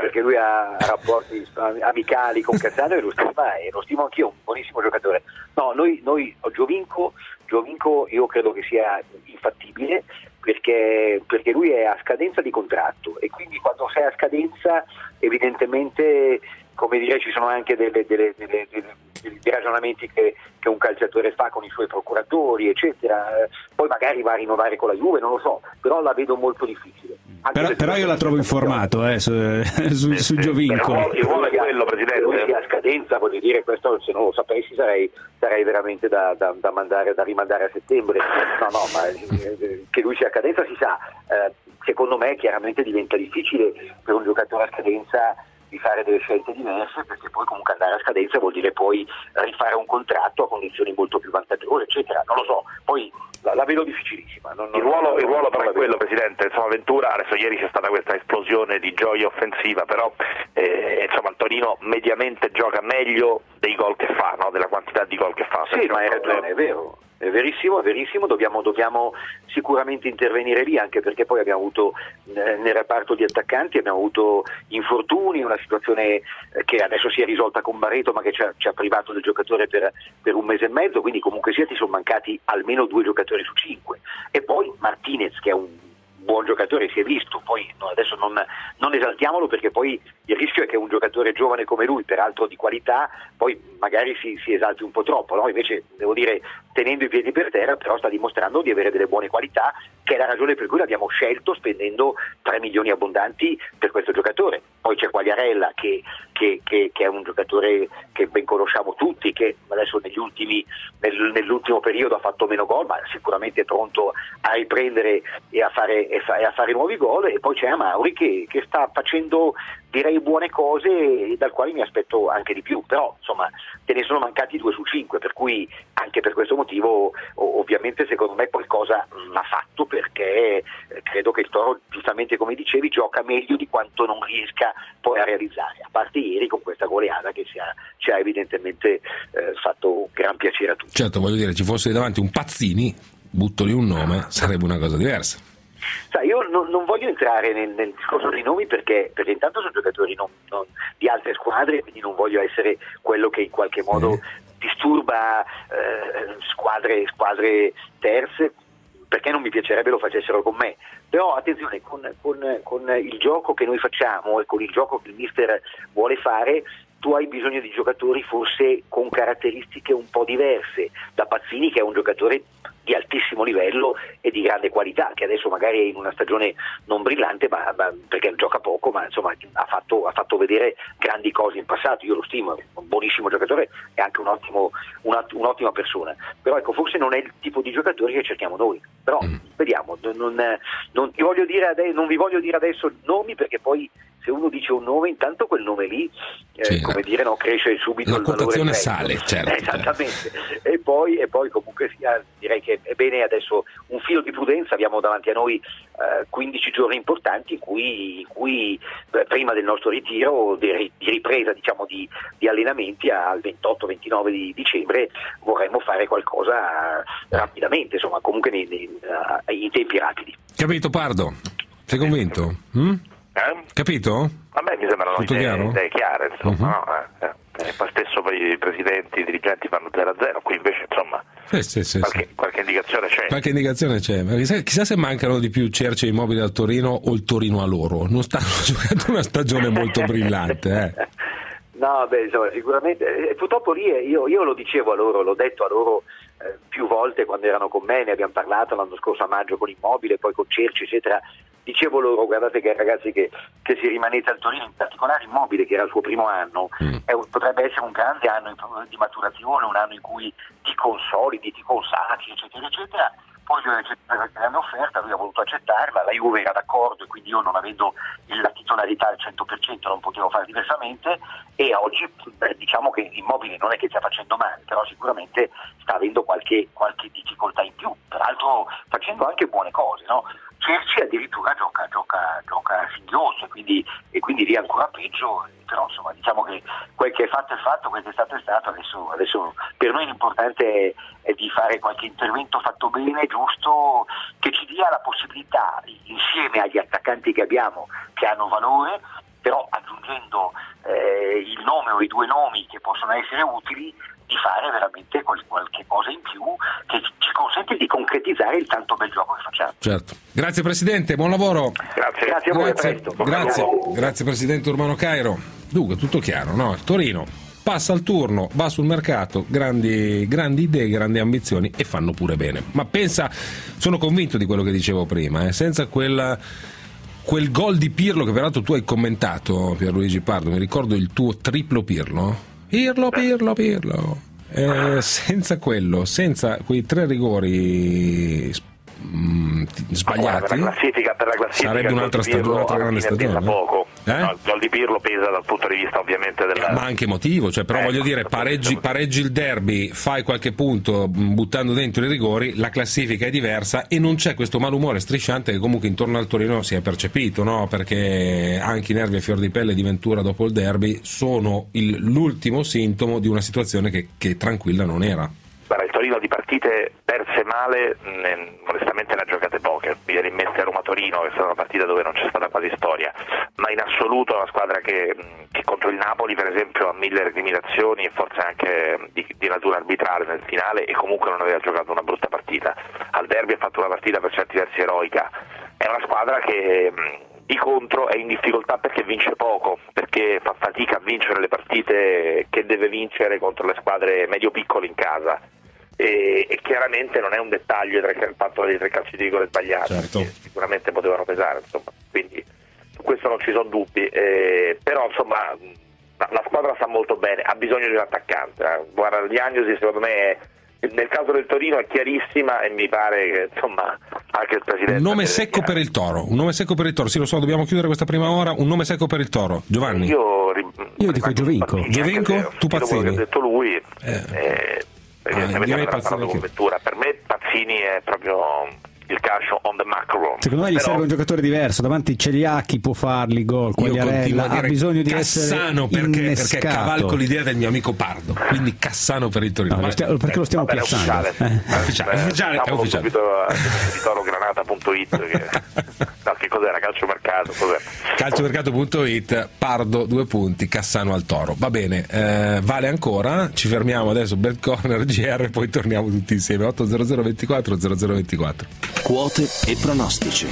perché lui ha rapporti amicali con Cassano e lo stimo anch'io, un buonissimo giocatore. No, noi Giovinco io credo che sia infattibile perché lui è a scadenza di contratto e quindi quando sei a scadenza evidentemente, come dire, ci sono anche dei ragionamenti che un calciatore fa con i suoi procuratori, eccetera. Poi magari va a rinnovare con la Juve, non lo so, però la vedo molto difficile. Però io la trovo informato su Giovinco. Il ruolo è quello, Presidente. Lui sia a scadenza, voglio dire, questo se non lo sapessi sarei veramente da rimandare a settembre. No, ma che lui sia a scadenza si sa. Secondo me chiaramente diventa difficile per un giocatore a scadenza di fare delle scelte diverse, perché poi comunque andare a scadenza vuol dire poi rifare un contratto a condizioni molto più vantaggiose, eccetera. Non lo so, poi la vedo difficilissima. Il ruolo però è quello, Presidente. Insomma, Ventura, adesso ieri c'è stata questa esplosione di gioia offensiva, però insomma il Torino mediamente gioca meglio dei gol che fa, no? Della quantità di gol che fa. Sì, ma hai ragione, è vero. È verissimo, dobbiamo sicuramente intervenire lì, anche perché poi abbiamo avuto nel reparto di attaccanti abbiamo avuto infortuni, una situazione che adesso si è risolta con Barreto ma che ci ha privato del giocatore per un mese e mezzo, quindi comunque sia ti sono mancati almeno 2 giocatori su 5 e poi Martinez che è un buon giocatore, si è visto, poi adesso non esaltiamolo perché poi il rischio è che un giocatore giovane come lui, peraltro di qualità, poi magari si esalti un po' troppo, no? Invece devo dire, tenendo i piedi per terra, però sta dimostrando di avere delle buone qualità, che è la ragione per cui l'abbiamo scelto spendendo 3 milioni abbondanti per questo giocatore. Poi c'è Quagliarella che è un giocatore che ben conosciamo tutti, che adesso nell'ultimo periodo ha fatto meno gol, ma sicuramente è pronto a riprendere e a fare nuovi gol. E poi c'è Amauri che sta facendo, direi, buone cose, dal quale mi aspetto anche di più, però insomma te ne sono mancati 2 su 5, per cui anche per questo motivo ovviamente secondo me qualcosa l'ha fatto, perché credo che il Toro, giustamente come dicevi, gioca meglio di quanto non riesca poi a realizzare, a parte ieri con questa goleada che ci ha evidentemente fatto gran piacere a tutti. Certo, voglio dire, ci fosse davanti un Pazzini, butto lì un nome, sarebbe una cosa diversa. Sai, io non voglio entrare nel discorso dei nomi perché intanto sono giocatori non di altre squadre, quindi non voglio essere quello che in qualche modo disturba squadre terze, perché non mi piacerebbe lo facessero con me. Però attenzione, con il gioco che noi facciamo e con il gioco che il mister vuole fare, tu hai bisogno di giocatori forse con caratteristiche un po' diverse da Pazzini, che è un giocatore di altissimo livello e di grande qualità, che adesso magari è in una stagione non brillante, ma perché gioca poco, ma insomma ha fatto vedere grandi cose in passato. Io lo stimo, è un buonissimo giocatore e anche un'ottima persona, però ecco, forse non è il tipo di giocatore che cerchiamo noi. Però vediamo, non vi voglio dire adesso nomi, perché poi se uno dice un nome, intanto quel nome lì come dire, no, cresce subito la quotazione sale, certo. Esattamente. E poi comunque sia, direi che è bene adesso un filo di prudenza. Abbiamo davanti a noi 15 giorni importanti in cui prima del nostro ritiro di ripresa, diciamo, di allenamenti al 28-29 di dicembre vorremmo fare qualcosa rapidamente, insomma, comunque in tempi rapidi. Capito, Pardo? Sei convinto? Capito? A me mi sembrano idee chiare, insomma, uh-huh. Poi stesso per i presidenti, i dirigenti fanno 0-0, qui invece insomma qualche indicazione c'è. Qualche indicazione c'è, ma chissà se mancano di più Cerce Immobili al Torino o il Torino a loro. Non stanno giocando una stagione molto brillante. No, insomma, sicuramente, purtroppo lì io lo dicevo a loro, l'ho detto a loro più volte quando erano con me, ne abbiamo parlato l'anno scorso a maggio con Immobile, poi con Cerci, eccetera. Dicevo loro, guardate che ragazzi che se rimanete al Torino, in particolare Immobile, che era il suo primo anno, potrebbe essere un grande anno di maturazione, un anno in cui ti consolidi, ti consacri, eccetera, eccetera. Poi lui ha accettato la grande offerta, lui ha voluto accettarla, la Juve era d'accordo e quindi io, non avendo la titolarità al 100%, non potevo fare diversamente, e oggi diciamo che Immobile non è che stia facendo male, però sicuramente sta avendo qualche difficoltà in più, peraltro facendo anche buone cose, no? Cerci addirittura gioca a singhiozzo e quindi lì ancora peggio, però insomma diciamo che quel che è fatto è fatto, quel che è stato, adesso per noi l'importante è di fare qualche intervento fatto bene, giusto, che ci dia la possibilità, insieme agli attaccanti che abbiamo, che hanno valore, però aggiungendo il nome o i due nomi che possono essere utili, di fare veramente qualche cosa in più che ci consente di concretizzare il tanto bel gioco che facciamo. Certo. Grazie Presidente, buon lavoro. Grazie a voi, a presto. Grazie Presidente Urbano Cairo. Dunque, tutto chiaro, no? Torino passa il turno, va sul mercato, grandi idee, grandi ambizioni e fanno pure bene. Ma pensa, sono convinto di quello che dicevo prima, senza quel gol di Pirlo che peraltro tu hai commentato, Pierluigi Pardo, mi ricordo il tuo triplo Pirlo. Pirlo. Senza quello, senza quei 3 rigori sbagliati, per la classifica sarebbe un'altra grande stagione. Poco. No, il gol di Pirlo pesa dal punto di vista ovviamente ma anche emotivo, cioè, però voglio dire, pareggi il derby, fai qualche punto buttando dentro i rigori, la classifica è diversa e non c'è questo malumore strisciante che comunque intorno al Torino si è percepito, no? Perché anche i nervi a fior di pelle di Ventura dopo il derby sono l'ultimo sintomo di una situazione che tranquilla non era. Guarda, il Torino di partite perse male, onestamente ne ha giocate poche. Mi viene in mente Roma-Torino, che è stata una partita dove non c'è stata quasi storia, ma in assoluto è una squadra che contro il Napoli, per esempio, ha 1000 recriminazioni e forse anche di natura arbitrale nel finale, e comunque non aveva giocato una brutta partita. Al derby ha fatto una partita per certi versi eroica. È una squadra che di contro è in difficoltà perché vince poco, perché fa fatica a vincere le partite che deve vincere contro le squadre medio-piccole in casa. E chiaramente non è un dettaglio il fatto dei 3 calci di rigore sbagliati, certo, che sicuramente potevano pesare, insomma, quindi su questo non ci sono dubbi, però insomma la squadra sta molto bene, ha bisogno di un attaccante. Guarda, la diagnosi secondo me nel caso del Torino è chiarissima e mi pare che insomma anche il Presidente... Un nome secco per il Toro, sì, lo so, dobbiamo chiudere questa prima ora. Un nome secco per il Toro, Giovanni. Io dico Giovinco, tu Pazzini. Quello che ha detto lui, direi Pazzini con Ventura. Per me Pazzini è proprio il calcio on the macro. Secondo me gli serve un giocatore diverso, davanti Celiacchi può farli gol, Quagliarella ha bisogno di Cassano, essere perché cavalco l'idea del mio amico Pardo, quindi Cassano per il Torino. Perché lo stiamo piazzando? È ufficiale. Subito a titologranata.it che cos'era? Calciomercato, calciomercato.it, Pardo 2 punti, Cassano al Toro. Va bene, vale ancora, ci fermiamo adesso, Bad Corner GR, poi torniamo tutti insieme. 800 24 0024. Quote e pronostici.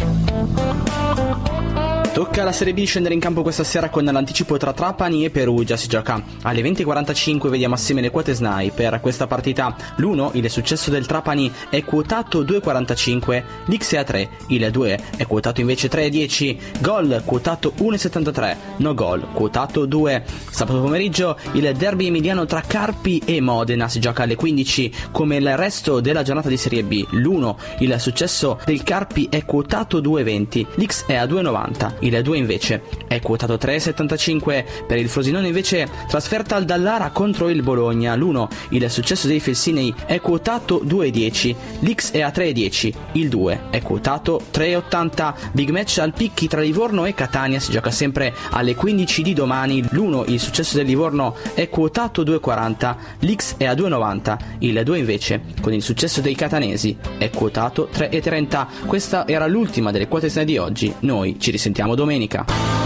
Tocca alla Serie B scendere in campo questa sera con l'anticipo tra Trapani e Perugia. Si gioca alle 20:45, vediamo assieme le quote SNAI per questa partita. L'1, il successo del Trapani, è quotato 2,45, l'X è a 3, il 2 è quotato invece 3,10, gol quotato 1,73, no gol quotato 2. Sabato pomeriggio il derby emiliano tra Carpi e Modena, si gioca alle 15 come il resto della giornata di Serie B. L'1, il successo del Carpi, è quotato 2,20, l'X è a 2,90, il 2 invece è quotato 3,75. Per il Frosinone invece trasferta al Dallara contro il Bologna. L'1, il successo dei Felsinei, è quotato 2,10, l'X è a 3,10, il 2 è quotato 3,80. Big match al Picchi tra Livorno e Catania, si gioca sempre alle 15 di domani. L'1, il successo del Livorno, è quotato 2,40, l'X è a 2,90, il 2 invece con il successo dei catanesi è quotato 3,30. Questa era l'ultima delle quote di oggi, noi ci risentiamo domenica.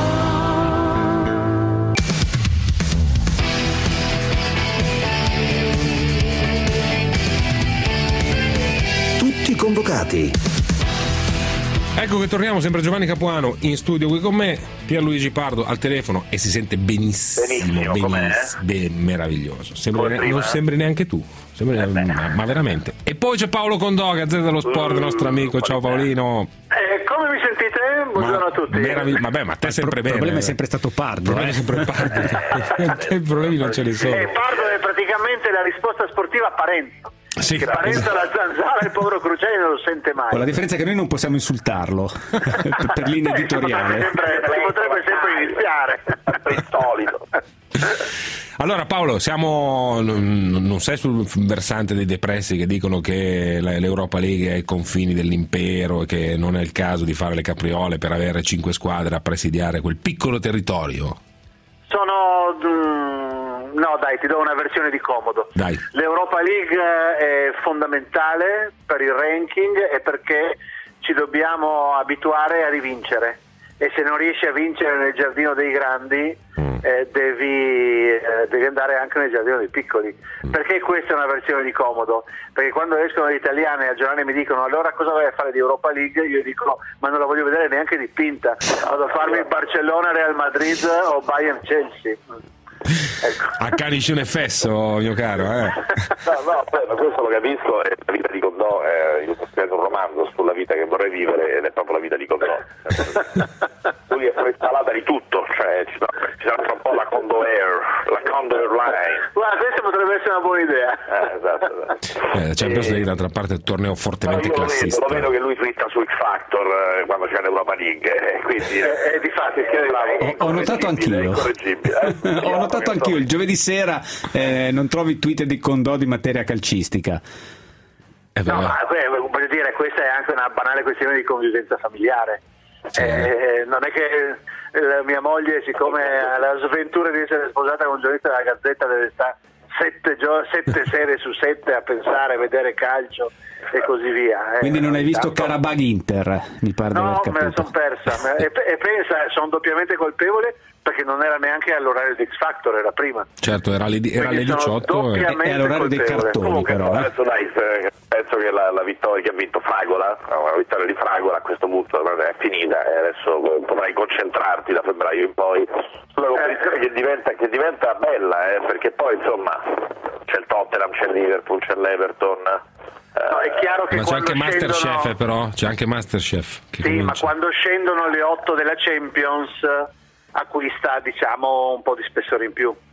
Tutti convocati. Ecco che torniamo, sempre Giovanni Capuano in studio qui con me, Pierluigi Pardo al telefono e si sente benissimo, meraviglioso. Non sembri neanche tu, ma veramente. E poi c'è Paolo Condò, Gazzetta dello Sport, nostro amico. Ciao Paolino. Come mi sentite? Buongiorno a tutti. Vabbè, ma te sempre bene. Il problema è sempre stato Pardo. I problemi non ce ne sono. Pardo è praticamente la risposta sportiva a Parenzo. Sì, che Parenzo la zanzara, il povero Cruciani non lo sente mai. Con la differenza che noi non possiamo insultarlo per linea editoriale. Si potrebbe sempre iniziare. Il solito. Allora Paolo, non sei sul versante dei depressi che dicono che l'Europa League è ai confini dell'impero e che non è il caso di fare le capriole per avere 5 squadre a presidiare quel piccolo territorio? No, dai, ti do una versione di comodo. Dai. L'Europa League è fondamentale per il ranking e perché ci dobbiamo abituare a rivincere. e se non riesci a vincere nel giardino dei grandi devi andare anche nel giardino dei piccoli. Perché questa è una versione di comodo? Perché quando escono gli italiani a giornale mi dicono allora cosa vai a fare di Europa League, io dico ma non la voglio vedere neanche dipinta, vado a farmi Barcellona, Real Madrid o Bayern Chelsea. Ecco. Accanici un effesso, mio caro, No, questo lo capisco, è la vita di Condò, io sto scrivendo un romanzo sulla vita che vorrei vivere ed è proprio la vita di Condò. Lui è fresalata di tutto, cioè ci sarà un po' la Condò Air, la Condò Airline. Guarda, questa potrebbe essere una buona idea. Esatto. Champions League d'altra parte è un torneo fortemente classista. Lo vedo che lui fritta su X Factor quando c'è l'Europa League, quindi difatti ho notato anch'io. Ho notato anch'io il giovedì sera non trovi tweet di Condò di materia calcistica. No, ma voglio dire, questa è anche una banale questione di convivenza familiare. Non è che mia moglie, siccome ha la sventura di essere sposata con un giornalista della Gazzetta, deve stare 7 sere su 7 a pensare, a vedere calcio e così via. Quindi non hai visto Karabakh Inter, mi pare di aver capito. No, me la sono persa e pensa, sono doppiamente colpevole perché non era neanche all'orario di X Factor, era prima. Certo, era alle 18 e all'orario dei cartoni. Comunque, però. Adesso penso che la vittoria che ha vinto Fragola, la vittoria di Fragola a questo punto è finita e adesso potrai concentrarti da febbraio in poi sulla competizione che diventa bella, perché poi insomma c'è il Tottenham, c'è il Liverpool, c'è l'Everton. No, è chiaro che ma c'è anche scendono... Masterchef, però c'è anche Masterchef che sì, comincia. ma quando scendono le 8 della Champions acquista, diciamo, un po' di spessore in più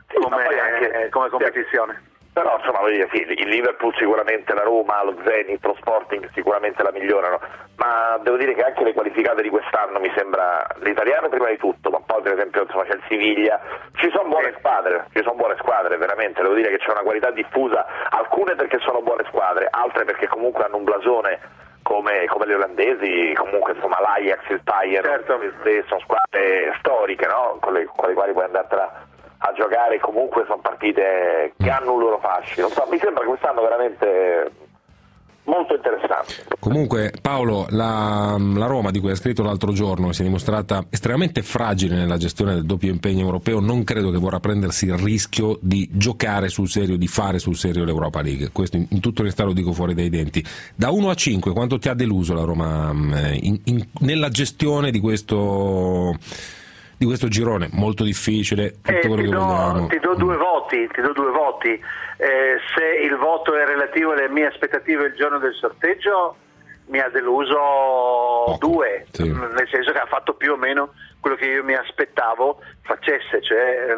come competizione. Però insomma sì, il Liverpool sicuramente, la Roma, lo Zenit, lo Sporting sicuramente la migliorano, ma devo dire che anche le qualificate di quest'anno mi sembra l'italiano prima di tutto, ma poi per esempio insomma c'è il Siviglia, ci sono buone squadre veramente, devo dire che c'è una qualità diffusa, alcune perché sono buone squadre, altre perché comunque hanno un blasone come le olandesi, comunque insomma l'Ajax, il Bayern, sono squadre storiche, no? con le quali puoi andartela a giocare, comunque sono partite che hanno un loro fascino. Mi sembra che quest'anno veramente molto interessante. Comunque Paolo, la Roma di cui hai scritto l'altro giorno si è dimostrata estremamente fragile nella gestione del doppio impegno europeo, non credo che vorrà prendersi il rischio di giocare sul serio, di fare sul serio l'Europa League, questo in tutto onestà lo dico fuori dai denti. Da 1 a 5 quanto ti ha deluso la Roma nella gestione di questo girone molto difficile, tutto quello che vogliamo. Ti do due voti. Se il voto è relativo alle mie aspettative il giorno del sorteggio, mi ha deluso 2, sì. Nel senso che ha fatto più o meno quello che io mi aspettavo facesse, cioè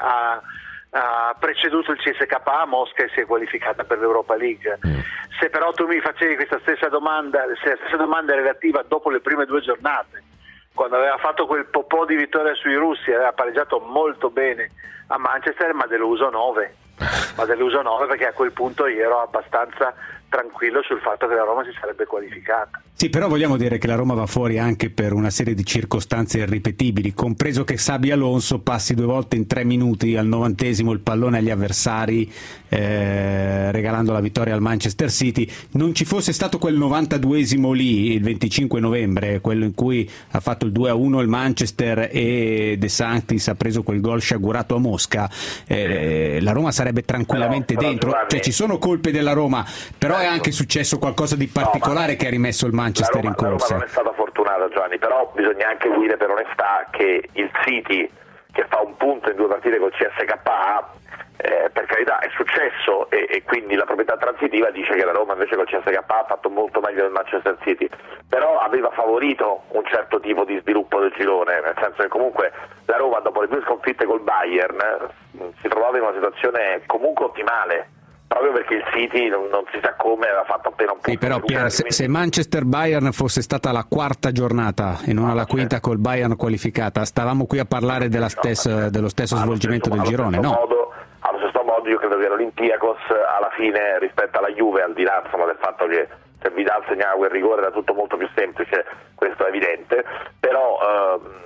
ha preceduto il CSKA a Mosca e si è qualificata per l'Europa League. Se però tu mi facevi questa stessa domanda, se la stessa domanda è relativa dopo le prime 2 giornate, quando aveva fatto quel popò di vittoria sui russi, aveva pareggiato molto bene a Manchester, ma deluso 9 perché a quel punto io ero abbastanza tranquillo sul fatto che la Roma si sarebbe qualificata. Sì, però vogliamo dire che la Roma va fuori anche per una serie di circostanze irripetibili, compreso che Xabi Alonso passi 2 volte in 3 minuti al 90° il pallone agli avversari, regalando la vittoria al Manchester City. Non ci fosse stato quel 92° lì, il 25 novembre, quello in cui ha fatto il 2-1 il Manchester e De Sanctis ha preso quel gol sciagurato a Mosca, la Roma sarebbe tranquillamente dentro. Giovanni, cioè ci sono colpe della Roma, però è anche successo qualcosa di particolare che ha rimesso il Manchester in corsa. La Roma non è stata fortunata, Giovanni, però bisogna anche dire per onestà che il City, che fa un punto in 2 partite col CSKA, per carità è successo e quindi la proprietà transitiva dice che la Roma invece col CSKA ha fatto molto meglio del Manchester City, però aveva favorito un certo tipo di sviluppo del girone, nel senso che comunque la Roma dopo le 2 sconfitte col Bayern si trovava in una situazione comunque ottimale, proprio perché il City non si sa come aveva fatto appena un punto. Sì, però Pier, se Manchester-Bayern fosse stata la 4ª giornata e non alla 5ª col Bayern qualificata, stavamo qui a parlare dello stesso svolgimento del girone, no? Allo stesso modo io credo che l'Olympiakos alla fine rispetto alla Juve, al di là insomma, del fatto che se Vidal segnava quel rigore era tutto molto più semplice, questo è evidente, però ha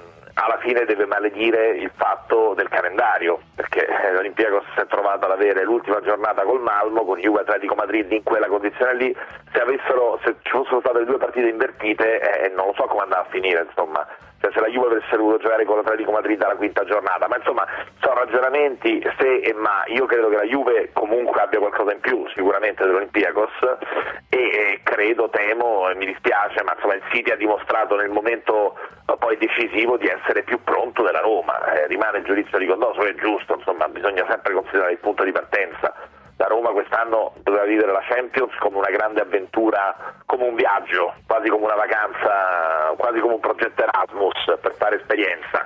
alla fine deve maledire il fatto del calendario, perché l'Olympiacos si è trovata ad avere l'ultima giornata col Malmo, con Juve Atletico Madrid in quella condizione lì. Se ci fossero state le due partite invertite, non lo so come andava a finire, insomma. Cioè, se la Juve avesse dovuto giocare con l'Atletico Madrid alla quinta giornata, ma insomma sono ragionamenti se e ma. Io credo che la Juve comunque abbia qualcosa in più sicuramente dell'Olympiacos e credo, temo e mi dispiace, ma insomma il City ha dimostrato nel momento poi decisivo di essere più pronto della Roma. Rimane il giudizio di Condoso, che è giusto, insomma bisogna sempre considerare il punto di partenza. La Roma quest'anno doveva vivere la Champions come una grande avventura, come un viaggio, quasi come una vacanza, quasi come un progetto Erasmus per fare esperienza.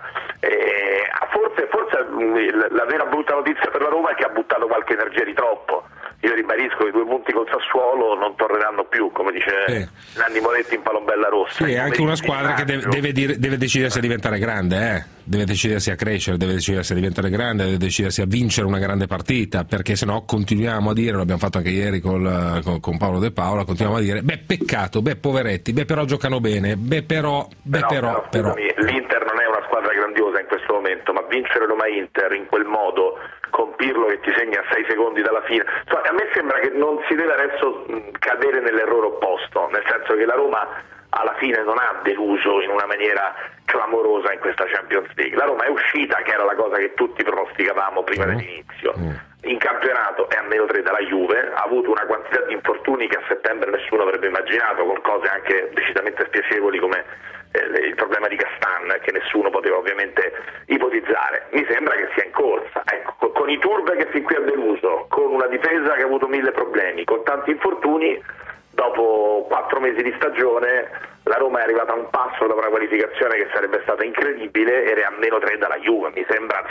Forse la vera brutta notizia per la Roma è che ha buttato qualche energia di troppo. Io ribadisco che i 2 punti col Sassuolo non torneranno più, come dice Nanni Moretti in Palombella Rossa. Sì, è anche una squadra che deve decidersi a diventare grande, deve decidersi a crescere, deve decidersi a diventare grande, deve decidersi a vincere una grande partita, perché sennò continuiamo a dire, l'abbiamo fatto anche ieri con Paolo De Paola, continuiamo a dire, peccato, poveretti, però giocano bene, però. Scusami, l'Inter non è una squadra grandiosa in questo momento, ma vincere Roma-Inter in quel modo, con Pirlo che ti segna a 6 secondi dalla fine, a me sembra che non si deve adesso cadere nell'errore opposto, nel senso che la Roma alla fine non ha deluso in una maniera clamorosa in questa Champions League. La Roma è uscita, che era la cosa che tutti pronosticavamo prima dell'inizio. In campionato è a -3 dalla Juve, ha avuto una quantità di infortuni che a settembre nessuno avrebbe immaginato, con cose anche decisamente spiacevoli come il problema di Castan, che nessuno poteva ovviamente ipotizzare. Mi sembra che sia in corsa, ecco, con Iturbe che fin qui ha deluso, con una difesa che ha avuto 1000 problemi, con tanti infortuni. Dopo 4 mesi di stagione la Roma è arrivata a un passo da una qualificazione che sarebbe stata incredibile ed è a -3 dalla Juve. Mi sembra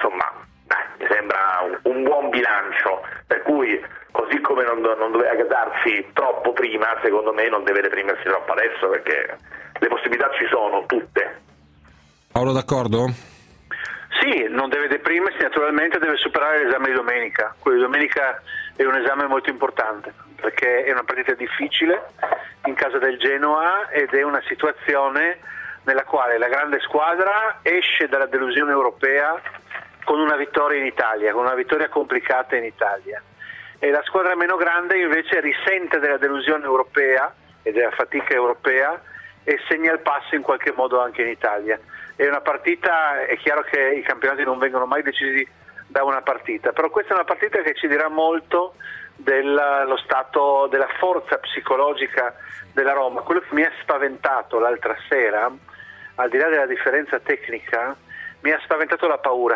un buon bilancio, per cui così come non doveva darsi troppo prima, secondo me non deve deprimersi troppo adesso, perché le possibilità ci sono tutte. Paolo, d'accordo? Sì, non deve deprimersi, naturalmente deve superare l'esame di domenica. Quello di domenica è un esame molto importante, perché è una partita difficile in casa del Genoa ed è una situazione nella quale la grande squadra esce dalla delusione europea con una vittoria in Italia, con una vittoria complicata in Italia, e la squadra meno grande invece risente della delusione europea e della fatica europea e segna il passo in qualche modo anche in Italia. È una partita, è chiaro che i campionati non vengono mai decisi da una partita, però questa è una partita che ci dirà molto dello stato, della forza psicologica della Roma. Quello che mi ha spaventato l'altra sera, al di là della differenza tecnica, mi ha spaventato la paura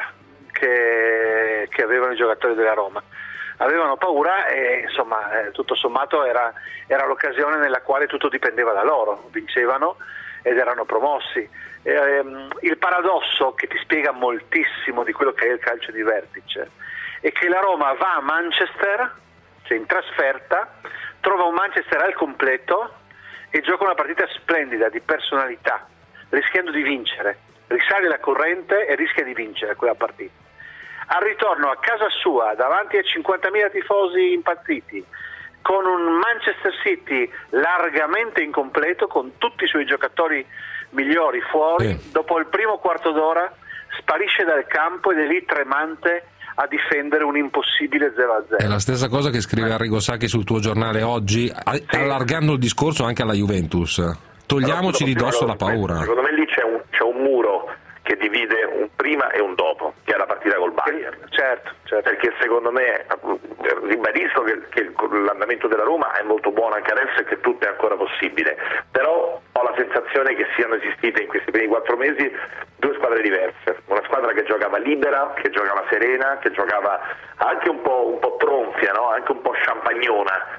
che avevano i giocatori della Roma. Avevano paura e insomma tutto sommato era l'occasione nella quale tutto dipendeva da loro, vincevano ed erano promossi. Il paradosso che ti spiega moltissimo di quello che è il calcio di vertice è che la Roma va a Manchester, cioè in trasferta, trova un Manchester al completo e gioca una partita splendida di personalità, rischiando di vincere, risale la corrente e rischia di vincere quella partita. Al ritorno a casa sua, davanti a 50.000 tifosi impazziti, con un Manchester City largamente incompleto, con tutti i suoi giocatori migliori fuori, dopo il primo quarto d'ora sparisce dal campo ed è lì tremante a difendere un impossibile 0-0. È la stessa cosa che scrive Arrigo Sacchi sul tuo giornale oggi, allargando il discorso anche alla Juventus. Togliamoci di dosso la paura. Secondo me lì c'è un muro che divide un prima e un dopo, che è la partita col Bayern. Certo. Perché secondo me, ribadisco che l'andamento della Roma è molto buono anche adesso e che tutto è ancora possibile, però ho la sensazione che siano esistite in questi primi 4 mesi 2 squadre diverse, una squadra che giocava libera, che giocava serena, che giocava anche un po' tronfia, no? Anche un po' champagnona,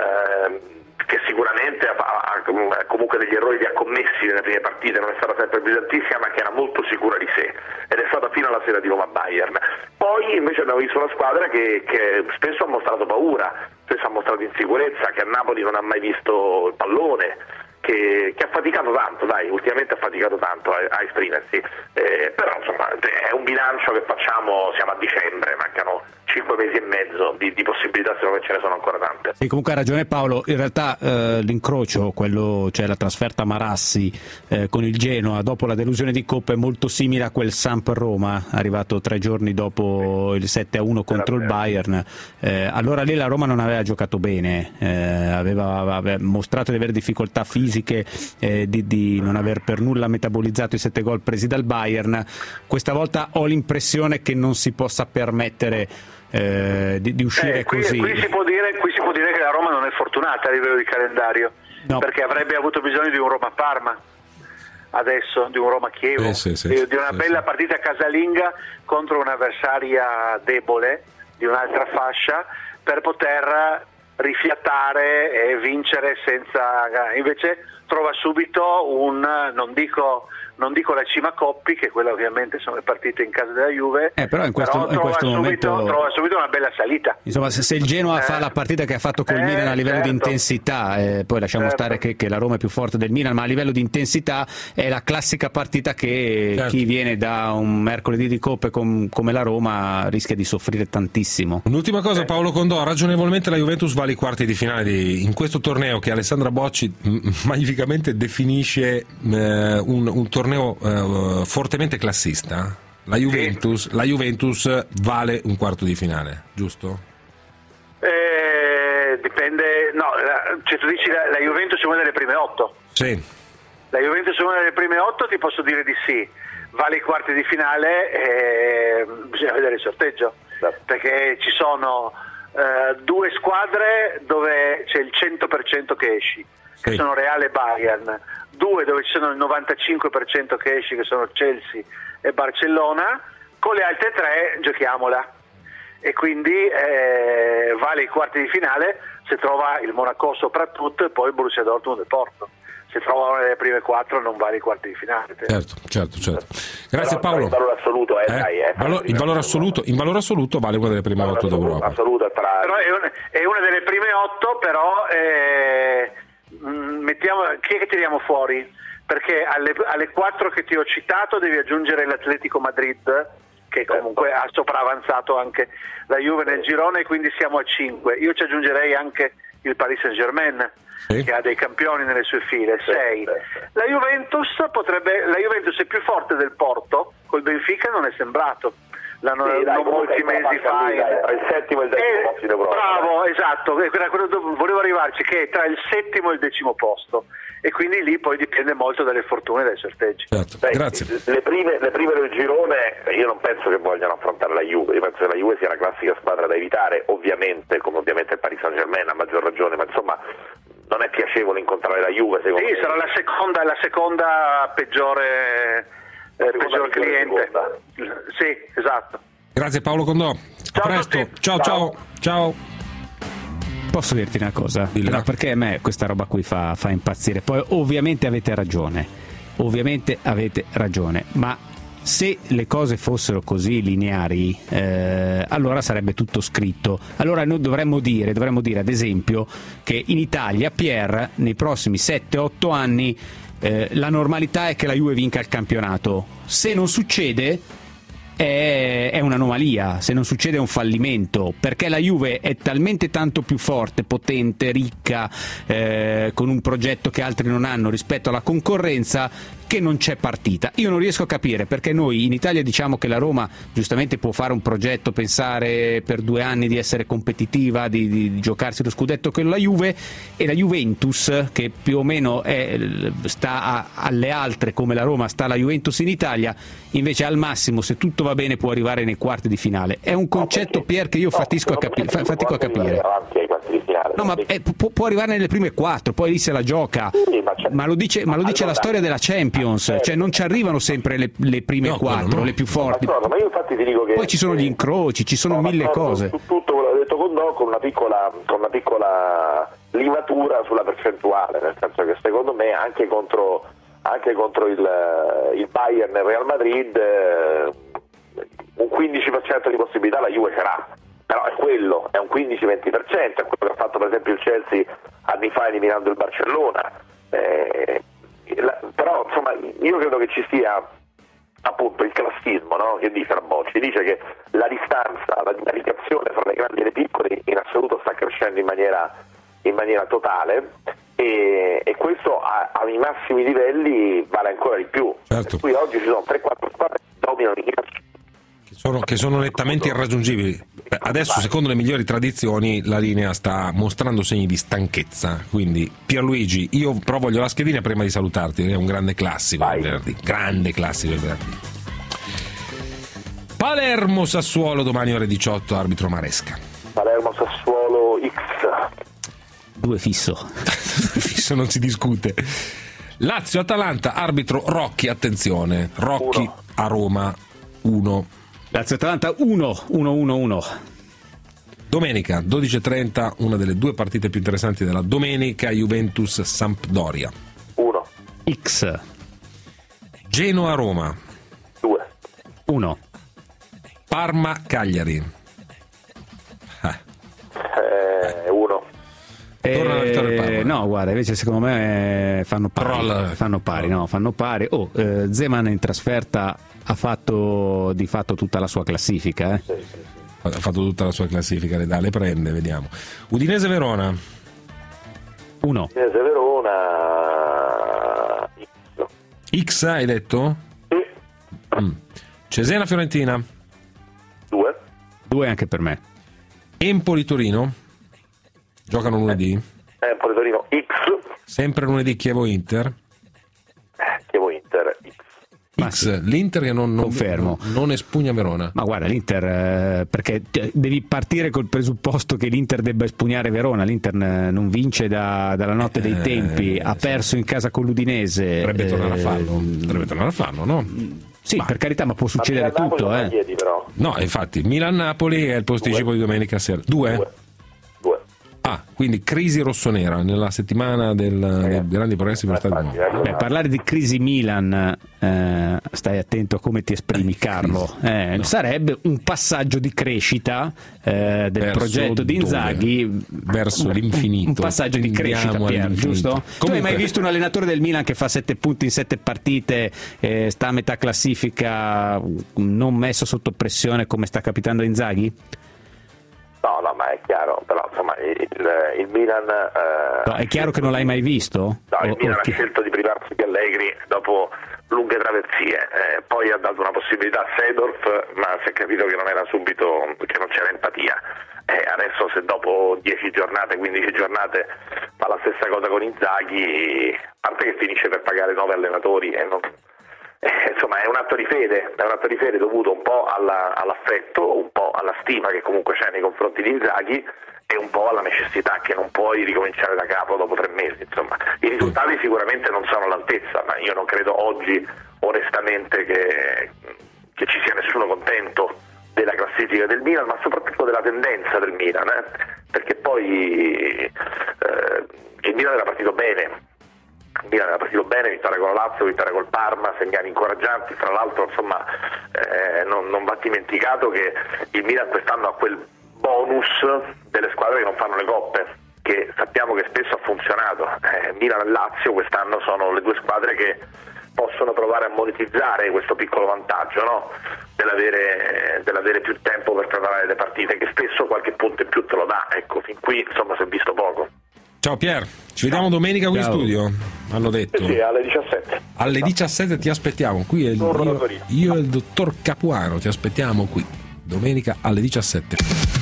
che sicuramente ha comunque degli errori li ha commessi nelle prime partite, non è stata sempre brillantissima, ma che era molto sicura di sé ed è stata fino alla sera di Roma-Bayern. Poi invece abbiamo visto una squadra che spesso ha mostrato paura, spesso ha mostrato insicurezza, che a Napoli non ha mai visto il pallone, che ha faticato tanto, ultimamente ha faticato tanto a esprimersi, però insomma è un bilancio che facciamo, siamo a dicembre, mancano 5 mesi e mezzo di possibilità, secondo me ce ne sono ancora tante. Sì, comunque ha ragione Paolo, in realtà l'incrocio, cioè la trasferta Marassi con il Genoa dopo la delusione di Coppa, è molto simile a quel Samp-Roma arrivato 3 giorni dopo il 7-1 contro il Bayern. Allora lì la Roma non aveva giocato bene, aveva mostrato di avere difficoltà fisiche, di non aver per nulla metabolizzato i 7 gol presi dal Bayern. Questa volta ho l'impressione che non si possa permettere di uscire così. Qui si può dire che la Roma non è fortunata a livello di calendario, no, perché avrebbe avuto bisogno di un Roma-Parma adesso, di un Roma-Chievo, di una bella partita casalinga contro un'avversaria debole di un'altra fascia per poter rifiatare e vincere senza. Invece trova subito non dico la cima Coppi, che quella ovviamente sono le partite in casa della Juve, però in questo momento trova subito una bella salita. Insomma, se il Genoa fa la partita che ha fatto col Milan a livello di intensità, poi lasciamo stare che la Roma è più forte del Milan, ma a livello di intensità è la classica partita che chi viene da un mercoledì di coppe come la Roma rischia di soffrire tantissimo. Un'ultima cosa, Paolo Condò, ragionevolmente la Juventus va ai quarti di finale in questo torneo che Alessandra Bocci magnificamente definisce un torneo fortemente classista. La Juventus vale un quarto di finale, giusto? Dipende, cioè tu dici la Juventus è una delle prime 8. Sì. La Juventus è una delle prime 8, ti posso dire di sì. Vale i quarti di finale, bisogna vedere il sorteggio, perché ci sono 2 squadre dove c'è il 100% che esci, che sono Real e Bayern, 2 dove ci sono il 95% che esci, che sono Chelsea e Barcellona. Con le altre 3 giochiamola, e quindi vale i quarti di finale se trova il Monaco soprattutto, e poi Borussia Dortmund e Porto. Se trova una delle prime 4 non vale i quarti di finale. Certo. Grazie Paolo. Il valore assoluto in valore assoluto vale una delle prime 8 d'Europa. Però è una delle prime 8, però chi è che tiriamo fuori? Perché alle 4 che ti ho citato devi aggiungere l'Atletico Madrid, che comunque ha sopravanzato anche la Juve nel girone, quindi siamo a 5. Io ci aggiungerei anche il Paris Saint-Germain, che ha dei campioni nelle sue file, 6. La Juventus è più forte del Porto, col Benfica non è sembrato. Non molti mesi fa tra il settimo e il decimo posto in Europa. Bravo, esatto, volevo arrivarci, che è tra il settimo e il 10° posto, e quindi lì poi dipende molto dalle fortune e dai sorteggi. Grazie. Le prime del girone io non penso che vogliano affrontare la Juve, io penso che la Juve sia la classica squadra da evitare, ovviamente, come ovviamente il Paris Saint-Germain a maggior ragione, ma insomma non è piacevole incontrare la Juve, secondo me. Sarà la seconda peggiore cliente. Sì, esatto. Grazie Paolo Condò. A presto. Ciao. Posso dirti una cosa? No, perché a me questa roba qui fa impazzire. Poi ovviamente avete ragione, ma se le cose fossero così lineari, allora sarebbe tutto scritto. Allora noi dovremmo dire ad esempio che in Italia, Pierre, nei prossimi 7-8 anni la normalità è che la Juve vinca il campionato. Se non succede è un'anomalia, se non succede è un fallimento, perché la Juve è talmente tanto più forte, potente, ricca, con un progetto che altri non hanno rispetto alla concorrenza, che non c'è partita. Io non riesco a capire perché noi in Italia diciamo che la Roma giustamente può fare un progetto, pensare per 2 anni di essere competitiva, di giocarsi lo scudetto con la Juve, e la Juventus, che più o meno sta alle altre come la Roma sta la Juventus in Italia, invece al massimo, se tutto va bene, può arrivare nei quarti di finale. È un concetto, Pier, che io fatico a capire. No, ma può arrivare nelle prime 4, poi lì se la gioca. Ma lo dice la storia della Champions, cioè non ci arrivano sempre le prime 4, le più forti. Ma io infatti ti dico che poi ci sono gli incroci, ci sono mille cose. Su tutto quello che ha detto Condò, con una piccola limatura sulla percentuale, nel senso che secondo me anche contro il Bayern e il Real Madrid un 15% di possibilità la Juve ce l'ha. Però è un 15-20%, è quello che ha fatto per esempio il Chelsea anni fa eliminando il Barcellona. Però insomma io credo che ci sia appunto il classismo, no? Che dice Bocci? Dice che la distanza, la navigazione fra le grandi e le piccole in assoluto sta crescendo in maniera totale, e questo ai massimi livelli vale ancora di più. Certo. Qui oggi ci sono 3-4 squadre che dominano i che sono nettamente irraggiungibili. Adesso, secondo le migliori tradizioni, la linea sta mostrando segni di stanchezza. Quindi, Pierluigi, io però voglio la schedina prima di salutarti. È un grande classico del venerdì. Grande classico del venerdì. Palermo-Sassuolo domani ore 18, arbitro Maresca. Palermo-Sassuolo X. 2 fisso. Fisso non si discute. Lazio-Atalanta, arbitro Rocchi, attenzione. Rocchi a Roma 1. Lazio-Atalanta 1-1-1-1. Domenica 12:30, una delle 2 partite più interessanti della domenica, Juventus-Sampdoria 1. X. Genoa-Roma 2. 1. Parma-Cagliari 1. Torna la vittoria del Parma. No, guarda, invece secondo me fanno pari. Zeman in trasferta ha fatto di fatto tutta la sua classifica. Ha fatto tutta la sua classifica, le prende, vediamo. Udinese-Verona 1. Udinese-Verona X hai detto? Sì. Cesena-Fiorentina 2. 2 anche per me. Empoli-Torino giocano lunedì. Empoli-Torino X. Sempre lunedì Chievo-Inter. Chievo-Inter X. L'Inter che confermo, non espugna Verona. Ma guarda, l'Inter perché devi partire col presupposto che l'Inter debba espugnare Verona. L'Inter non vince dalla notte dei tempi, ha perso in casa con l'Udinese. Dovrebbe tornare a farlo, no? Sì, per carità, ma può succedere tutto. No, infatti, Milan-Napoli è il posticipo di domenica sera. 2. Quindi crisi rossonera nella settimana dei grandi progressi per Stadio Nuovo. Parlare di crisi Milan, stai attento a come ti esprimi, Carlo. Sarebbe un passaggio di crescita del progetto di Inzaghi verso l'infinito. Un passaggio di crescita, Pier, giusto? Comunque, tu hai mai visto un allenatore del Milan che fa 7 punti in 7 partite, sta a metà classifica, non messo sotto pressione come sta capitando a Inzaghi? No, ma è chiaro, però insomma il Milan... No, è chiaro che non l'hai mai visto? No, il Milan ha scelto di privarsi di Allegri dopo lunghe traversie, poi ha dato una possibilità a Seedorf, ma si è capito che non era subito, che non c'era empatia. Adesso se dopo 10 giornate, 15 giornate fa la stessa cosa con Inzaghi, a parte che finisce per pagare 9 allenatori e non... insomma è un atto di fede dovuto un po' all'affetto, un po' alla stima che comunque c'è nei confronti di Inzaghi e un po' alla necessità che non puoi ricominciare da capo dopo 3 mesi. Insomma, i risultati sicuramente non sono all'altezza, ma io non credo oggi onestamente che ci sia nessuno contento della classifica del Milan, ma soprattutto della tendenza del Milan, perché poi il Milan era partito bene. Il Milan era partito bene, vittoria con la Lazio, vittoria col Parma, segnali incoraggianti. Tra l'altro, insomma, non va dimenticato che il Milan quest'anno ha quel bonus delle squadre che non fanno le coppe, che sappiamo che spesso ha funzionato. Milan e Lazio quest'anno sono le 2 squadre che possono provare a monetizzare questo piccolo vantaggio, no? dell'avere più tempo per preparare le partite, che spesso qualche punto in più te lo dà. Ecco, fin qui insomma si è visto poco. Ciao Pier, ci vediamo domenica qui in studio, hanno detto. Sì, alle 17. Alle 17 ti aspettiamo, qui io e il dottor Capuano ti aspettiamo qui, domenica alle 17.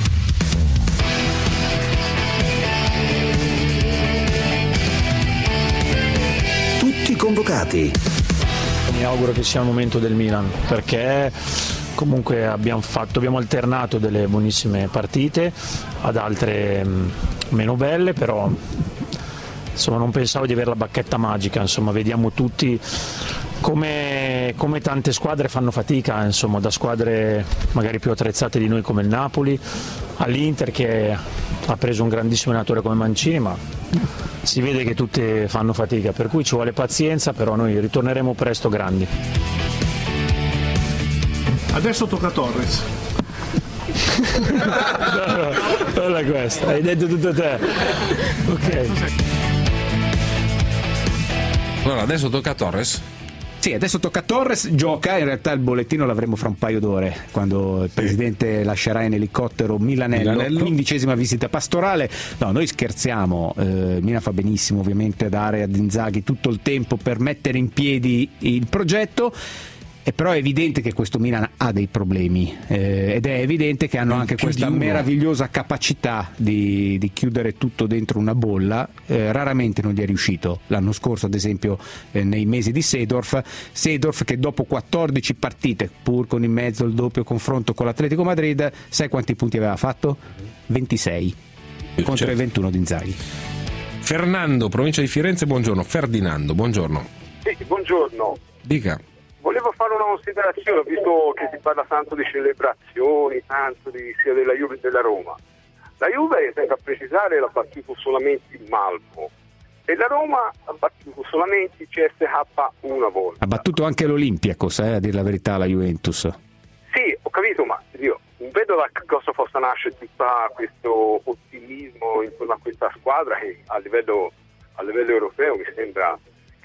Tutti convocati. Mi auguro che sia il momento del Milan, perché comunque abbiamo alternato delle buonissime partite ad altre meno belle, però insomma non pensavo di avere la bacchetta magica. Insomma, vediamo tutti come tante squadre fanno fatica, insomma, da squadre magari più attrezzate di noi come il Napoli all'Inter, che ha preso un grandissimo allenatore come Mancini, ma si vede che tutte fanno fatica, per cui ci vuole pazienza, però noi ritorneremo presto grandi. Adesso tocca a Torres. Non è questa, hai detto tutto te. Ok. Allora, adesso tocca a Torres. Sì, adesso tocca a Torres, gioca, in realtà il bollettino l'avremo fra un paio d'ore, quando il presidente lascerà in elicottero Milanello. 15ª visita pastorale. No, noi scherziamo, Milan fa benissimo ovviamente a dare ad Inzaghi tutto il tempo per mettere in piedi il progetto. Però è evidente che questo Milan ha dei problemi ed è evidente che hanno anche questa meravigliosa capacità di chiudere tutto dentro una bolla. Raramente non gli è riuscito. L'anno scorso, ad esempio, nei mesi di Seedorf che dopo 14 partite, pur con in mezzo il doppio confronto con l'Atletico Madrid, sai quanti punti aveva fatto? 26 contro i 21 di Inzaghi. Fernando, provincia di Firenze, buongiorno. Ferdinando, buongiorno. Sì, buongiorno. Dica. Volevo fare una considerazione, visto che si parla tanto di celebrazioni, sia della Juve che della Roma. La Juve, tengo a precisare, l'ha battuto solamente il Malmo e la Roma ha battuto solamente il CSK una volta. Ha battuto anche l'Olympiakos, a dire la verità, la Juventus. Sì, ho capito, ma io non vedo da cosa possa nascere tutto questo ottimismo intorno a questa squadra che a livello europeo mi sembra che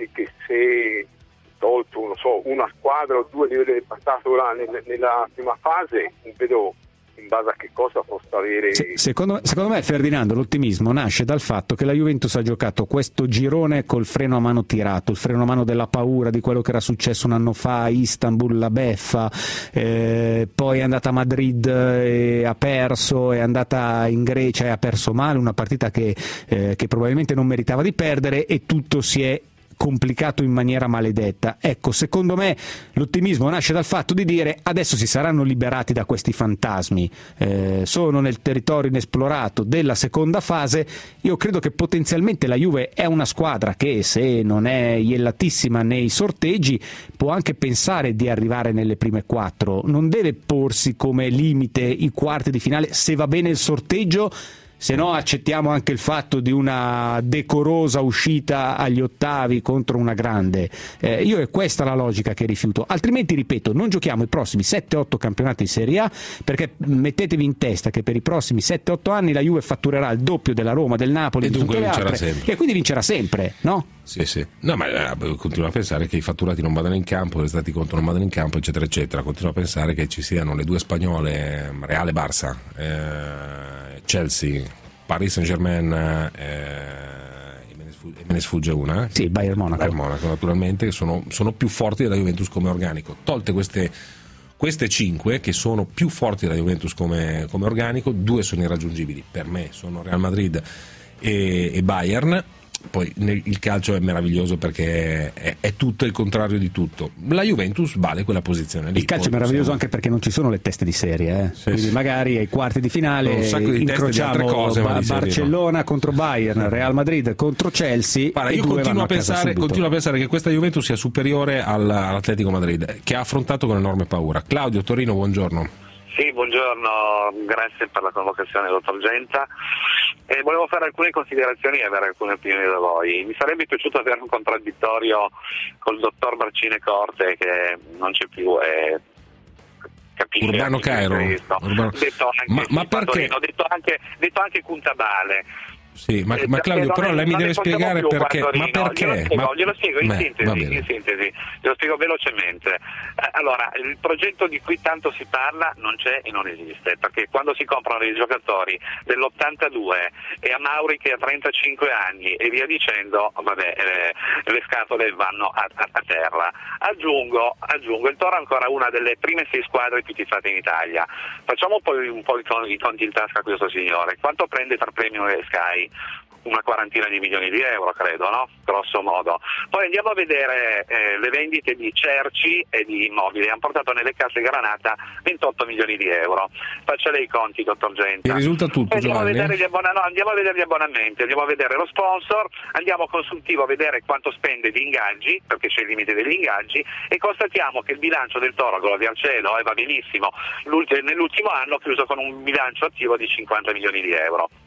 se tolto una squadra o due di aver passato nella prima fase, non vedo in base a che cosa possa avere. Secondo me, Ferdinando, l'ottimismo nasce dal fatto che la Juventus ha giocato questo girone col freno a mano tirato, il freno a mano della paura di quello che era successo un anno fa a Istanbul, la beffa, poi è andata a Madrid e ha perso, è andata in Grecia e ha perso male, una partita che probabilmente non meritava di perdere, e tutto si è complicato in maniera maledetta. Ecco, secondo me l'ottimismo nasce dal fatto di dire: adesso si saranno liberati da questi fantasmi, sono nel territorio inesplorato della seconda fase. Io credo che potenzialmente la Juve è una squadra che, se non è iellatissima nei sorteggi, può anche pensare di arrivare nelle prime 4, non deve porsi come limite i quarti di finale se va bene il sorteggio. Se no accettiamo anche il fatto di una decorosa uscita agli ottavi contro una grande. Io è questa la logica che rifiuto. Altrimenti, ripeto, non giochiamo i prossimi 7-8 campionati di Serie A, perché mettetevi in testa che per i prossimi 7-8 anni la Juve fatturerà il doppio della Roma, del Napoli, e di dunque tutte le vincerà altre, sempre. E quindi vincerà sempre, no? Sì. No, ma continuo a pensare che i fatturati non vadano in campo, gli stati conto non vadano in campo, eccetera, eccetera. Continuo a pensare che ci siano le due spagnole, Real e Barça, Chelsea, Paris Saint-Germain, e me ne sfugge una. Sì, Bayern Monaco naturalmente, che sono più forti della Juventus come organico. Tolte queste 5 che sono più forti della Juventus come organico, 2 sono irraggiungibili per me, sono Real Madrid e Bayern. Poi il calcio è meraviglioso perché è tutto il contrario di tutto. La Juventus vale quella posizione lì. Il calcio è meraviglioso anche perché non ci sono le teste di serie, quindi magari ai quarti di finale incrociamo Barcellona contro Bayern, Real Madrid contro Chelsea. Guarda, io continuo a pensare che questa Juventus sia superiore all'Atletico Madrid, che ha affrontato con enorme paura. Claudio, Torino, buongiorno. Sì, buongiorno, grazie per la convocazione, dottor Genta. Volevo fare alcune considerazioni e avere alcune opinioni da voi. Mi sarebbe piaciuto avere un contraddittorio col dottor Barcine Corte, che non c'è più, e capisce Urbano Cairo. Ma perché? Detto anche Cuntabale. Sì, ma Claudio, però lei mi deve spiegare perché. Ma perché? Glielo spiego in sintesi, glielo spiego velocemente. Allora, il progetto di cui tanto si parla non c'è e non esiste, perché quando si comprano dei giocatori dell'82 e a Mauri che ha 35 anni e via dicendo, le scatole vanno a terra. Aggiungo, il Toro è ancora una delle prime 6 squadre più tifate in Italia. Facciamo poi un po' i conti in tasca a questo signore. Quanto prende tra premio e Sky? Una quarantina di milioni di euro, credo, no? Grosso modo. Poi andiamo a vedere le vendite di cerci e di immobili. Hanno portato nelle casse Granata 28 milioni di euro. Faccia lei i conti, dottor Genta. Mi risulta tutto, andiamo Giovanni. Andiamo a vedere gli abbonamenti, andiamo a vedere lo sponsor, andiamo a consultivo a vedere quanto spende di ingaggi, perché c'è il limite degli ingaggi, e constatiamo che il bilancio del Toro, gloria al cielo, va benissimo. Nell'ultimo anno ha chiuso con un bilancio attivo di 50 milioni di euro.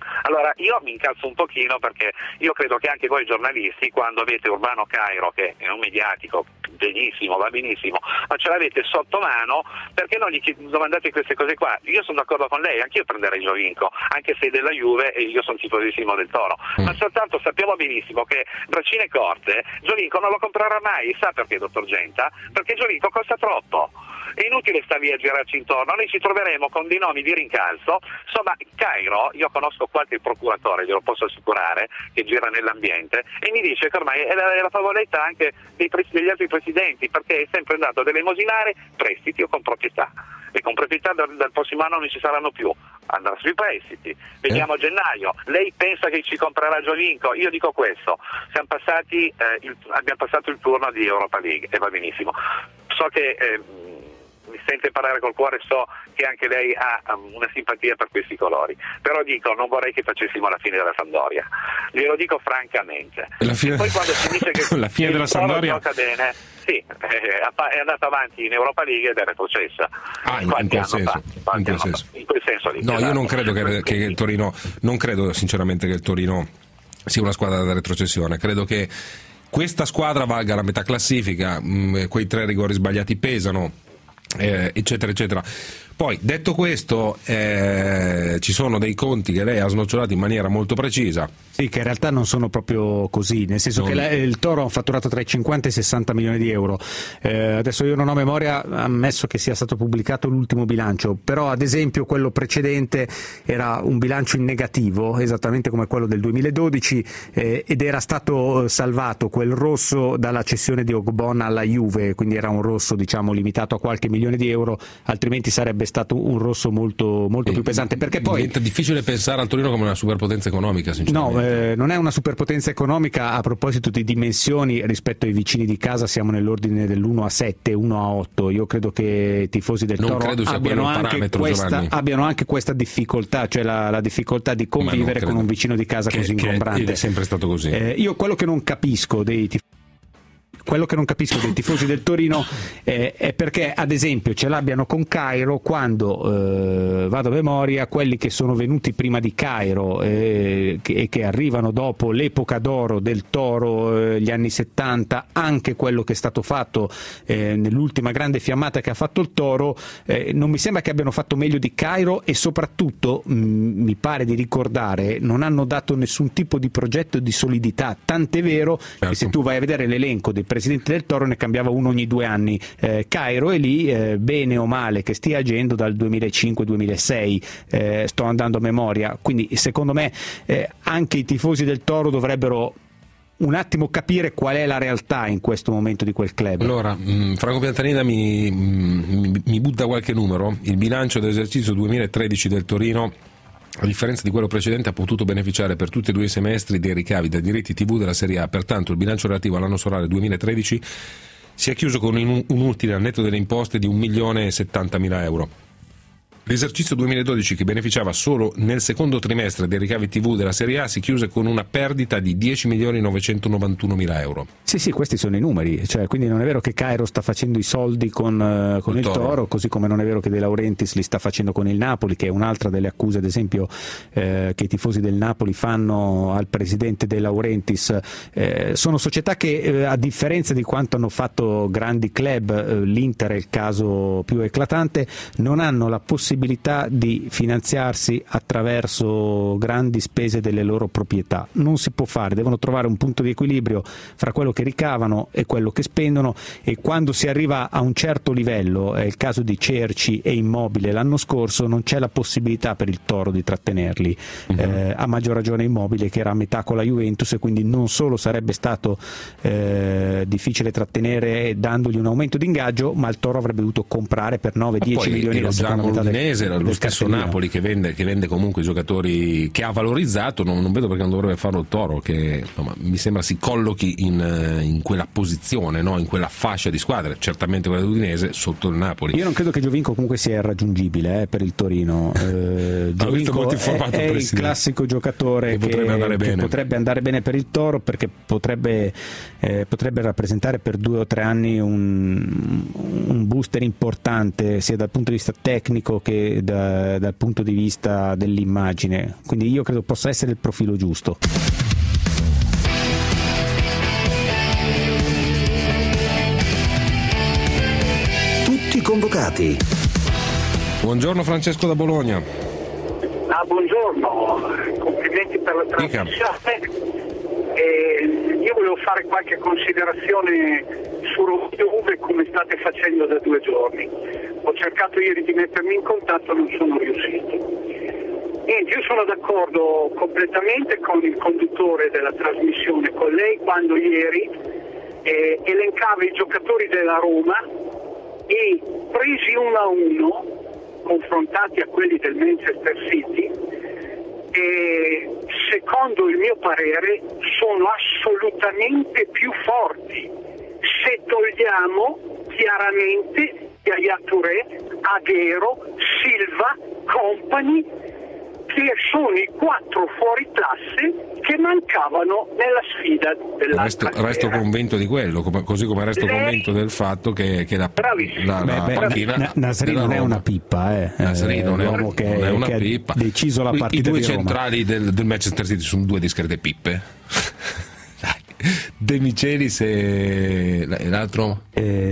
Allora, io mi incalzo un pochino perché io credo che anche voi giornalisti, quando avete Urbano Cairo, che è un mediatico, benissimo, va benissimo, ma ce l'avete sotto mano, perché non gli domandate queste cose qua? Io sono d'accordo con lei, anch'io prenderei Giovinco, anche se è della Juve e io sono tifosissimo del Toro, ma soltanto sappiamo benissimo che braccine corte Giovinco non lo comprerà mai. Sa perché, dottor Genta? Perché Giovinco costa troppo. È inutile sta lì a girarci intorno, noi ci troveremo con dei nomi di rincalzo. Insomma, Cairo, io conosco qualche procuratore, glielo posso assicurare, che gira nell'ambiente, e mi dice che ormai è la favoletta anche degli altri presidenti, perché è sempre andato ad elemosinare prestiti o con proprietà, e con proprietà dal prossimo anno non ci saranno più, andrà sui prestiti. Vediamo a gennaio, lei pensa che ci comprerà Giovinco? Io dico questo, abbiamo passato il turno di Europa League e va benissimo. So che mi sente parlare col cuore, so che anche lei ha una simpatia per questi colori, però dico, non vorrei che facessimo la fine della Sampdoria, glielo dico francamente. Poi quando si dice che la fine della Sampdoria gioca bene, sì, è andato avanti in Europa League ed è retrocessa. In quel senso lì. No, io non credo che il Torino, non credo sinceramente che il Torino sia una squadra da retrocessione, credo che questa squadra valga la metà classifica, quei 3 rigori sbagliati pesano, eccetera eccetera. Poi, detto questo, ci sono dei conti che lei ha snocciolato in maniera molto precisa. Sì, che in realtà non sono proprio così, nel senso che il Toro ha fatturato tra i 50 e i 60 milioni di euro. Adesso io non ho memoria, ammesso che sia stato pubblicato l'ultimo bilancio, però ad esempio quello precedente era un bilancio in negativo, esattamente come quello del 2012, ed era stato salvato quel rosso dalla cessione di Ogbonna alla Juve, quindi era un rosso, diciamo, limitato a qualche milione di euro, altrimenti sarebbe stato un rosso molto più pesante, perché poi diventa difficile pensare al Torino come una superpotenza economica, sinceramente. No, non è una superpotenza economica. A proposito di dimensioni, rispetto ai vicini di casa siamo nell'ordine dell'1 a 7, 1 a 8. Io credo che i tifosi del Toro abbiano anche questa difficoltà, cioè la difficoltà di convivere con un vicino di casa così ingombrante. Ed è sempre stato così. Io quello che non capisco dei tifosi del Torino è perché, ad esempio, ce l'abbiano con Cairo quando, vado a memoria, quelli che sono venuti prima di Cairo e che arrivano dopo l'epoca d'oro del Toro, gli anni 70, anche quello che è stato fatto nell'ultima grande fiammata che ha fatto il Toro, non mi sembra che abbiano fatto meglio di Cairo, e soprattutto mi pare di ricordare non hanno dato nessun tipo di progetto di solidità, tant'è vero che se tu vai a vedere l'elenco dei presidente del Toro ne cambiava uno ogni 2 anni. Cairo è lì, bene o male che stia agendo dal 2005-2006, sto andando a memoria, quindi secondo me anche i tifosi del Toro dovrebbero un attimo capire qual è la realtà in questo momento di quel club. Allora, Franco Piantanida mi butta qualche numero. Il bilancio dell'esercizio 2013 del Torino, a differenza di quello precedente, ha potuto beneficiare per tutti e 2 i semestri dei ricavi da diritti TV della Serie A. Pertanto il bilancio relativo all'anno solare 2013 si è chiuso con un utile al netto delle imposte di 1.070.000 euro. L'esercizio 2012, che beneficiava solo nel secondo trimestre dei ricavi TV della Serie A, si chiuse con una perdita di 10.991.000 euro. Sì, questi sono i numeri, cioè, quindi non è vero che Cairo sta facendo i soldi con il Toro, così come non è vero che De Laurentiis li sta facendo con il Napoli, che è un'altra delle accuse, ad esempio, che i tifosi del Napoli fanno al presidente De Laurentiis. Sono società che, a differenza di quanto hanno fatto grandi club, l'Inter è il caso più eclatante, non hanno la possibilità di finanziarsi attraverso grandi spese delle loro proprietà. Non si può fare, devono trovare un punto di equilibrio fra quello che ricavano e quello che spendono, e quando si arriva a un certo livello, è il caso di Cerci e Immobile l'anno scorso, non c'è la possibilità per il Toro di trattenerli, a maggior ragione Immobile, che era a metà con la Juventus, e quindi non solo sarebbe stato difficile trattenere dandogli un aumento di ingaggio, ma il Toro avrebbe dovuto comprare per 9-10 milioni la seconda metà del era lo stesso Napoli che vende comunque i giocatori, che ha valorizzato. Non vedo perché non dovrebbe farlo il Toro, che insomma mi sembra si collochi in quella posizione, no? In quella fascia di squadre, certamente quella dell'Udinese sotto il Napoli. Io non credo che Giovinco comunque sia irraggiungibile per il Torino. Giovinco è il classico giocatore che potrebbe andare bene per il Toro, perché potrebbe rappresentare per 2 o 3 anni un booster importante sia dal punto di vista tecnico che anche dal punto di vista dell'immagine, quindi io credo possa essere il profilo giusto. Tutti convocati. Buongiorno Francesco da Bologna. Buongiorno, complimenti per la trasmissione. Io volevo fare qualche considerazione su Roma-Juve, come state facendo da 2 giorni. Ho cercato ieri di mettermi in contatto, non sono riuscito. Io sono d'accordo completamente con il conduttore della trasmissione, con lei, quando ieri elencava i giocatori della Roma e presi 1-1, confrontati a quelli del Manchester City, e secondo il mio parere sono assolutamente più forti se togliamo chiaramente Yaya Touré, Aguero, Silva, Company, che sono i 4 fuori classe che mancavano nella sfida dell'altra resto convinto di quello, così come resto convinto del fatto che la panchina Nasri non è una pippa, Nasri non è un uomo che ha pippa. Deciso la partita. I 2 di Roma. centrali del Manchester City sono 2 discrete pippe. De Michelis e l'altro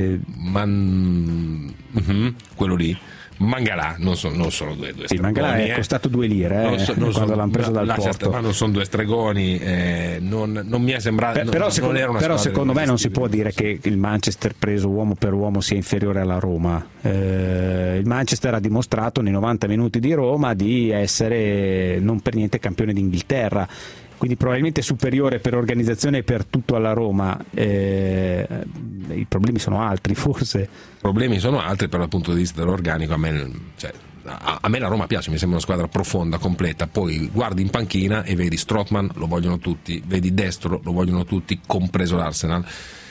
quello lì, Mangala, non sono 2 stregoni. Sì, Mangala è costato 2 lire quando l'hanno preso dal Porto. Ma non sono 2 stregoni, non mi è sembrato. Però secondo me non si può dire che il Manchester preso uomo per uomo sia inferiore alla Roma. Il Manchester ha dimostrato nei 90 minuti di Roma di essere non per niente campione d'Inghilterra, quindi probabilmente superiore per organizzazione e per tutto alla Roma. I problemi sono altri, forse. I problemi sono altri, però dal punto di vista dell'organico a me la Roma piace, mi sembra una squadra profonda, completa. Poi guardi in panchina e vedi Strootman, lo vogliono tutti, vedi Destro, lo vogliono tutti, compreso l'Arsenal,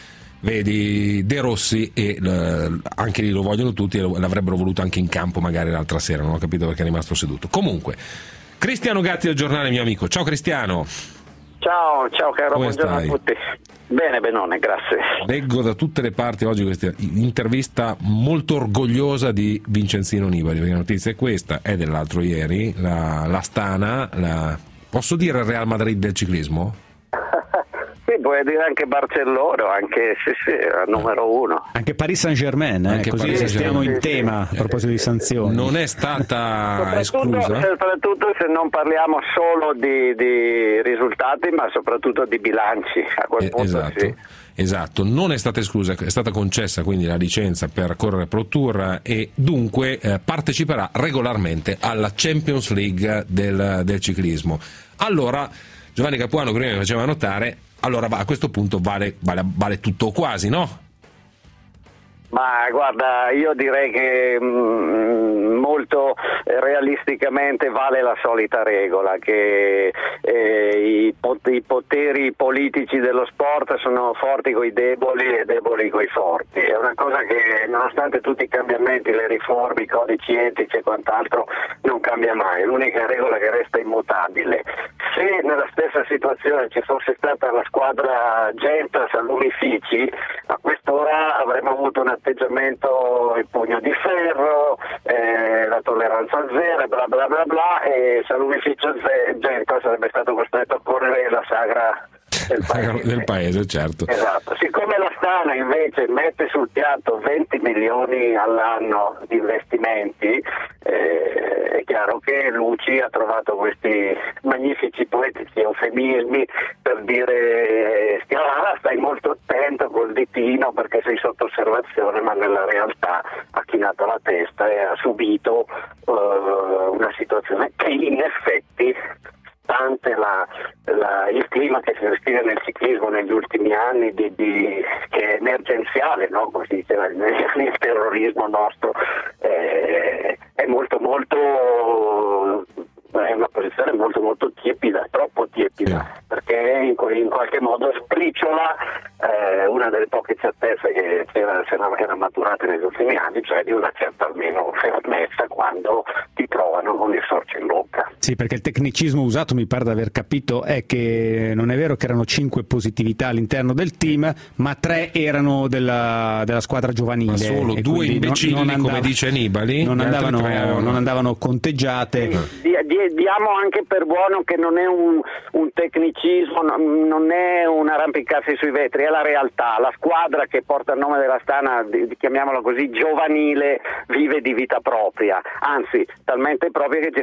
vedi De Rossi e anche lì lo vogliono tutti, e l'avrebbero voluto anche in campo magari l'altra sera, non ho capito perché è rimasto seduto. Comunque, Cristiano Gatti del Giornale, mio amico. Ciao Cristiano. Ciao caro, come buongiorno stai? a tutti. Bene, benone, grazie. Leggo da tutte le parti oggi questa intervista molto orgogliosa di Vincenzino Nibali, perché la notizia è questa, è dell'altro ieri, l'Astana, posso dire il Real Madrid del ciclismo? Sì, puoi dire anche Barcellona, anche numero 1. Anche Paris Saint-Germain, così restiamo in tema a proposito di sanzioni. Non è stata esclusa? Soprattutto se non parliamo solo di risultati, ma soprattutto di bilanci. A quel punto Esatto, non è stata esclusa, è stata concessa quindi la licenza per correre Pro Tour e dunque parteciperà regolarmente alla Champions League del ciclismo. Allora, Giovanni Capuano prima mi faceva notare, allora a questo punto vale tutto o quasi, no? Ma guarda, io direi che molto realisticamente vale la solita regola, che i poteri politici dello sport sono forti coi deboli e deboli coi forti. È una cosa che, nonostante tutti i cambiamenti, le riforme, i codici etici e quant'altro, non cambia mai. È l'unica regola che resta immutabile. Se nella stessa situazione ci fosse stata la squadra Gentas a Lumifici, a quest'ora avremmo avuto un atteggiamento in pugno di ferro, la tolleranza zero, bla bla bla bla, e Salumificio Gentas sarebbe stato costretto a correre la sagra del paese, certo. Esatto. Siccome l'Astana invece mette sul piatto 20 milioni all'anno di investimenti, è chiaro che Luci ha trovato questi magnifici poetici eufemismi per dire stai molto attento col ditino perché sei sotto osservazione, ma nella realtà ha chinato la testa e ha subito una situazione che in effetti, stante il clima che si respira nel ciclismo negli ultimi anni, che è emergenziale, no? Come si diceva, il terrorismo nostro è molto è una posizione molto tiepida, troppo tiepida, perché in qualche modo sbriciola una delle poche certezze che erano maturate negli ultimi anni, cioè di una certa almeno fermezza quando ti trovano con il sorcio in bocca. Sì, perché il tecnicismo usato, mi pare di aver capito, è che non è vero che erano 5 positività all'interno del team, ma 3 erano della squadra giovanile. Ma solo 2 imbecilli, come dice Nibali, non andavano conteggiate. Diamo anche per buono che non è un tecnicismo, non è un arrampicarsi sui vetri, è la realtà. La squadra che porta il nome dell'Astana, chiamiamola così, giovanile, vive di vita propria, anzi talmente propria che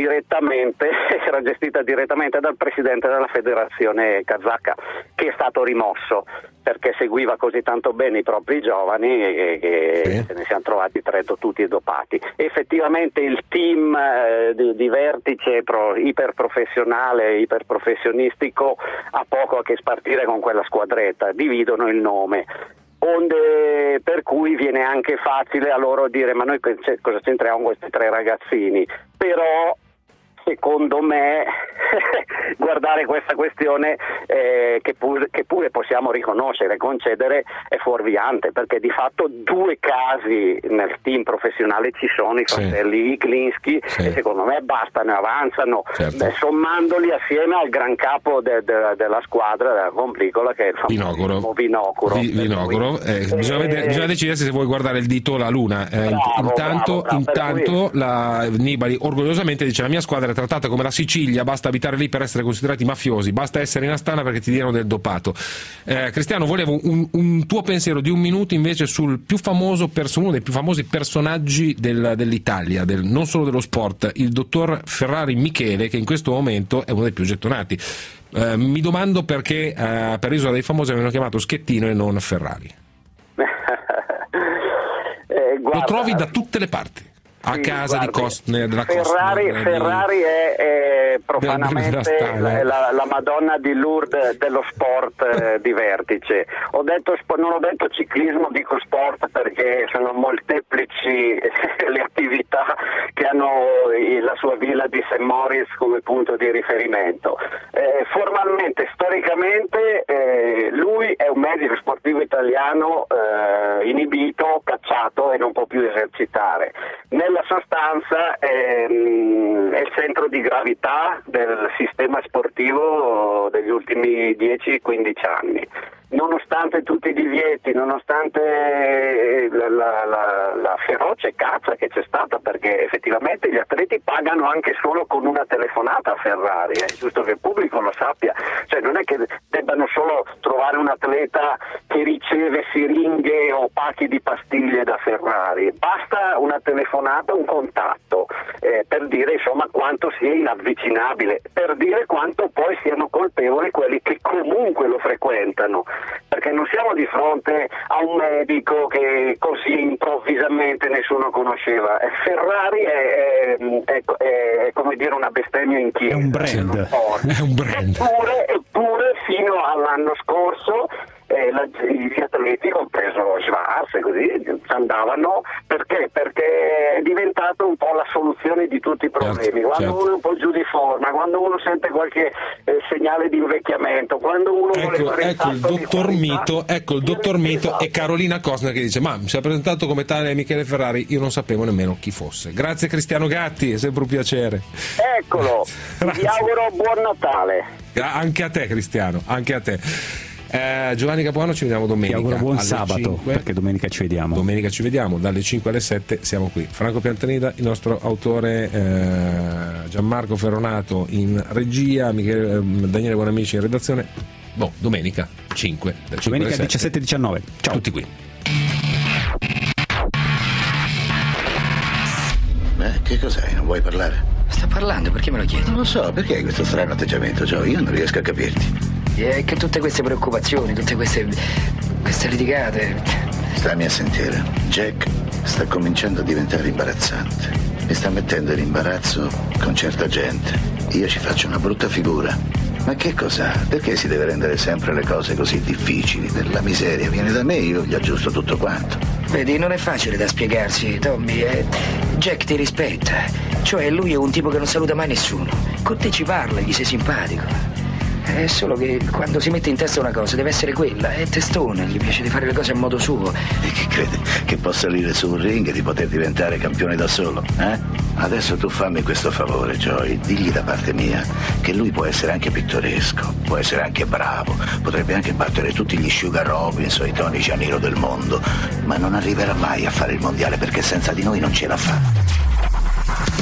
era gestita direttamente dal presidente della federazione kazaka, che è stato rimosso perché seguiva così tanto bene i propri giovani e se ne siamo trovati 3 tutti dopati. Effettivamente il team di vertice iperprofessionale, iperprofessionistico ha poco a che spartire con quella squadretta, dividono il nome. Onde per cui viene anche facile a loro dire ma noi cosa c'entriamo con questi 3 ragazzini, però secondo me guardare questa questione che pure possiamo riconoscere e concedere è fuorviante, perché di fatto 2 casi nel team professionale ci sono, i fratelli Iglinski, e secondo me bastano e avanzano, sommandoli assieme al gran capo della squadra, della complicola, che è il famosissimo Vinocuro. Bisogna decidere se vuoi guardare il dito o la luna. Intanto la Nibali orgogliosamente dice: la mia squadra è trattata come la Sicilia, basta abitare lì per essere considerati mafiosi, basta essere in Astana perché ti diano del dopato. Cristiano, volevo un tuo pensiero di 1 minuto invece sul più famoso uno dei più famosi personaggi dell'Italia, non solo dello sport, il dottor Ferrari Michele, che in questo momento è uno dei più gettonati. Mi domando perché per Isola dei Famosi avevano chiamato Schettino e non Ferrari. Lo trovi da tutte le parti. A casa di Costner, della Ferrari è profanamente la Madonna di Lourdes dello sport di vertice. Non ho detto ciclismo, dico sport perché sono molteplici le attività che hanno la sua villa di St. Moritz come punto di riferimento. Formalmente, storicamente, lui è un medico sportivo italiano inibito, cacciato e non può più esercitare. Nella sostanza è il centro di gravità del sistema sportivo degli ultimi 10-15 anni. Nonostante tutti i divieti, nonostante la feroce caccia che c'è stata, perché effettivamente gli atleti pagano anche solo con una telefonata a Ferrari, è giusto che il pubblico lo sappia, cioè non è che debbano solo trovare un atleta che riceve siringhe o pacchi di pastiglie da Ferrari, basta una telefonata, un contatto, per dire insomma quanto sia inavvicinabile, per dire quanto poi siano colpevoli quelli che comunque lo frequentano, perché non siamo di fronte a un medico che così improvvisamente nessuno conosceva. Ferrari è come dire una bestemmia in chiesa, è un brand. Eppure fino all'anno scorso gli atleti, compreso Schwarz e così, andavano perché è diventato un po' la soluzione di tutti i problemi. Quando uno è un po' giù di forma, quando uno sente qualche segnale di invecchiamento, quando uno vuole fare il dottor Mito e Carolina Costner che dice: ma mi si è presentato come tale Michele Ferrari, io non sapevo nemmeno chi fosse. Grazie Cristiano Gatti, è sempre un piacere. Eccolo, vi auguro buon Natale. Anche a te Cristiano, anche a te. Giovanni Capuano, ci vediamo domenica. Ti auguro buon sabato, 5, perché domenica ci vediamo dalle 5 alle 7 siamo qui. Franco Piantanida, il nostro autore, Gianmarco Ferronato in regia, Daniele Buonamici in redazione. Domenica 5 domenica 17-19. Ciao tutti qui. Che cos'hai? Non vuoi parlare? Sto parlando, perché me lo chiedi? Non lo so, perché questo strano atteggiamento, Joe? Io non riesco a capirti. E che tutte queste preoccupazioni, tutte queste litigate. Stammi a sentire. Jack sta cominciando a diventare imbarazzante. Mi sta mettendo in imbarazzo con certa gente. Io ci faccio una brutta figura. Ma che cos'ha? Perché si deve rendere sempre le cose così difficili? Per la miseria viene da me, io gli aggiusto tutto quanto. Vedi, non è facile da spiegarsi, Tommy. Jack ti rispetta. Cioè, lui è un tipo che non saluta mai nessuno. Con te ci parla, gli sei simpatico. È solo che quando si mette in testa una cosa deve essere quella, è testone, gli piace di fare le cose a modo suo. E che crede? Che possa salire su un ring e di poter diventare campione da solo, eh? Adesso tu fammi questo favore, Joy, digli da parte mia che lui può essere anche pittoresco, può essere anche bravo, potrebbe anche battere tutti gli Sugar Robinson, i Tony Gianiro del mondo, ma non arriverà mai a fare il mondiale perché senza di noi non ce la fa.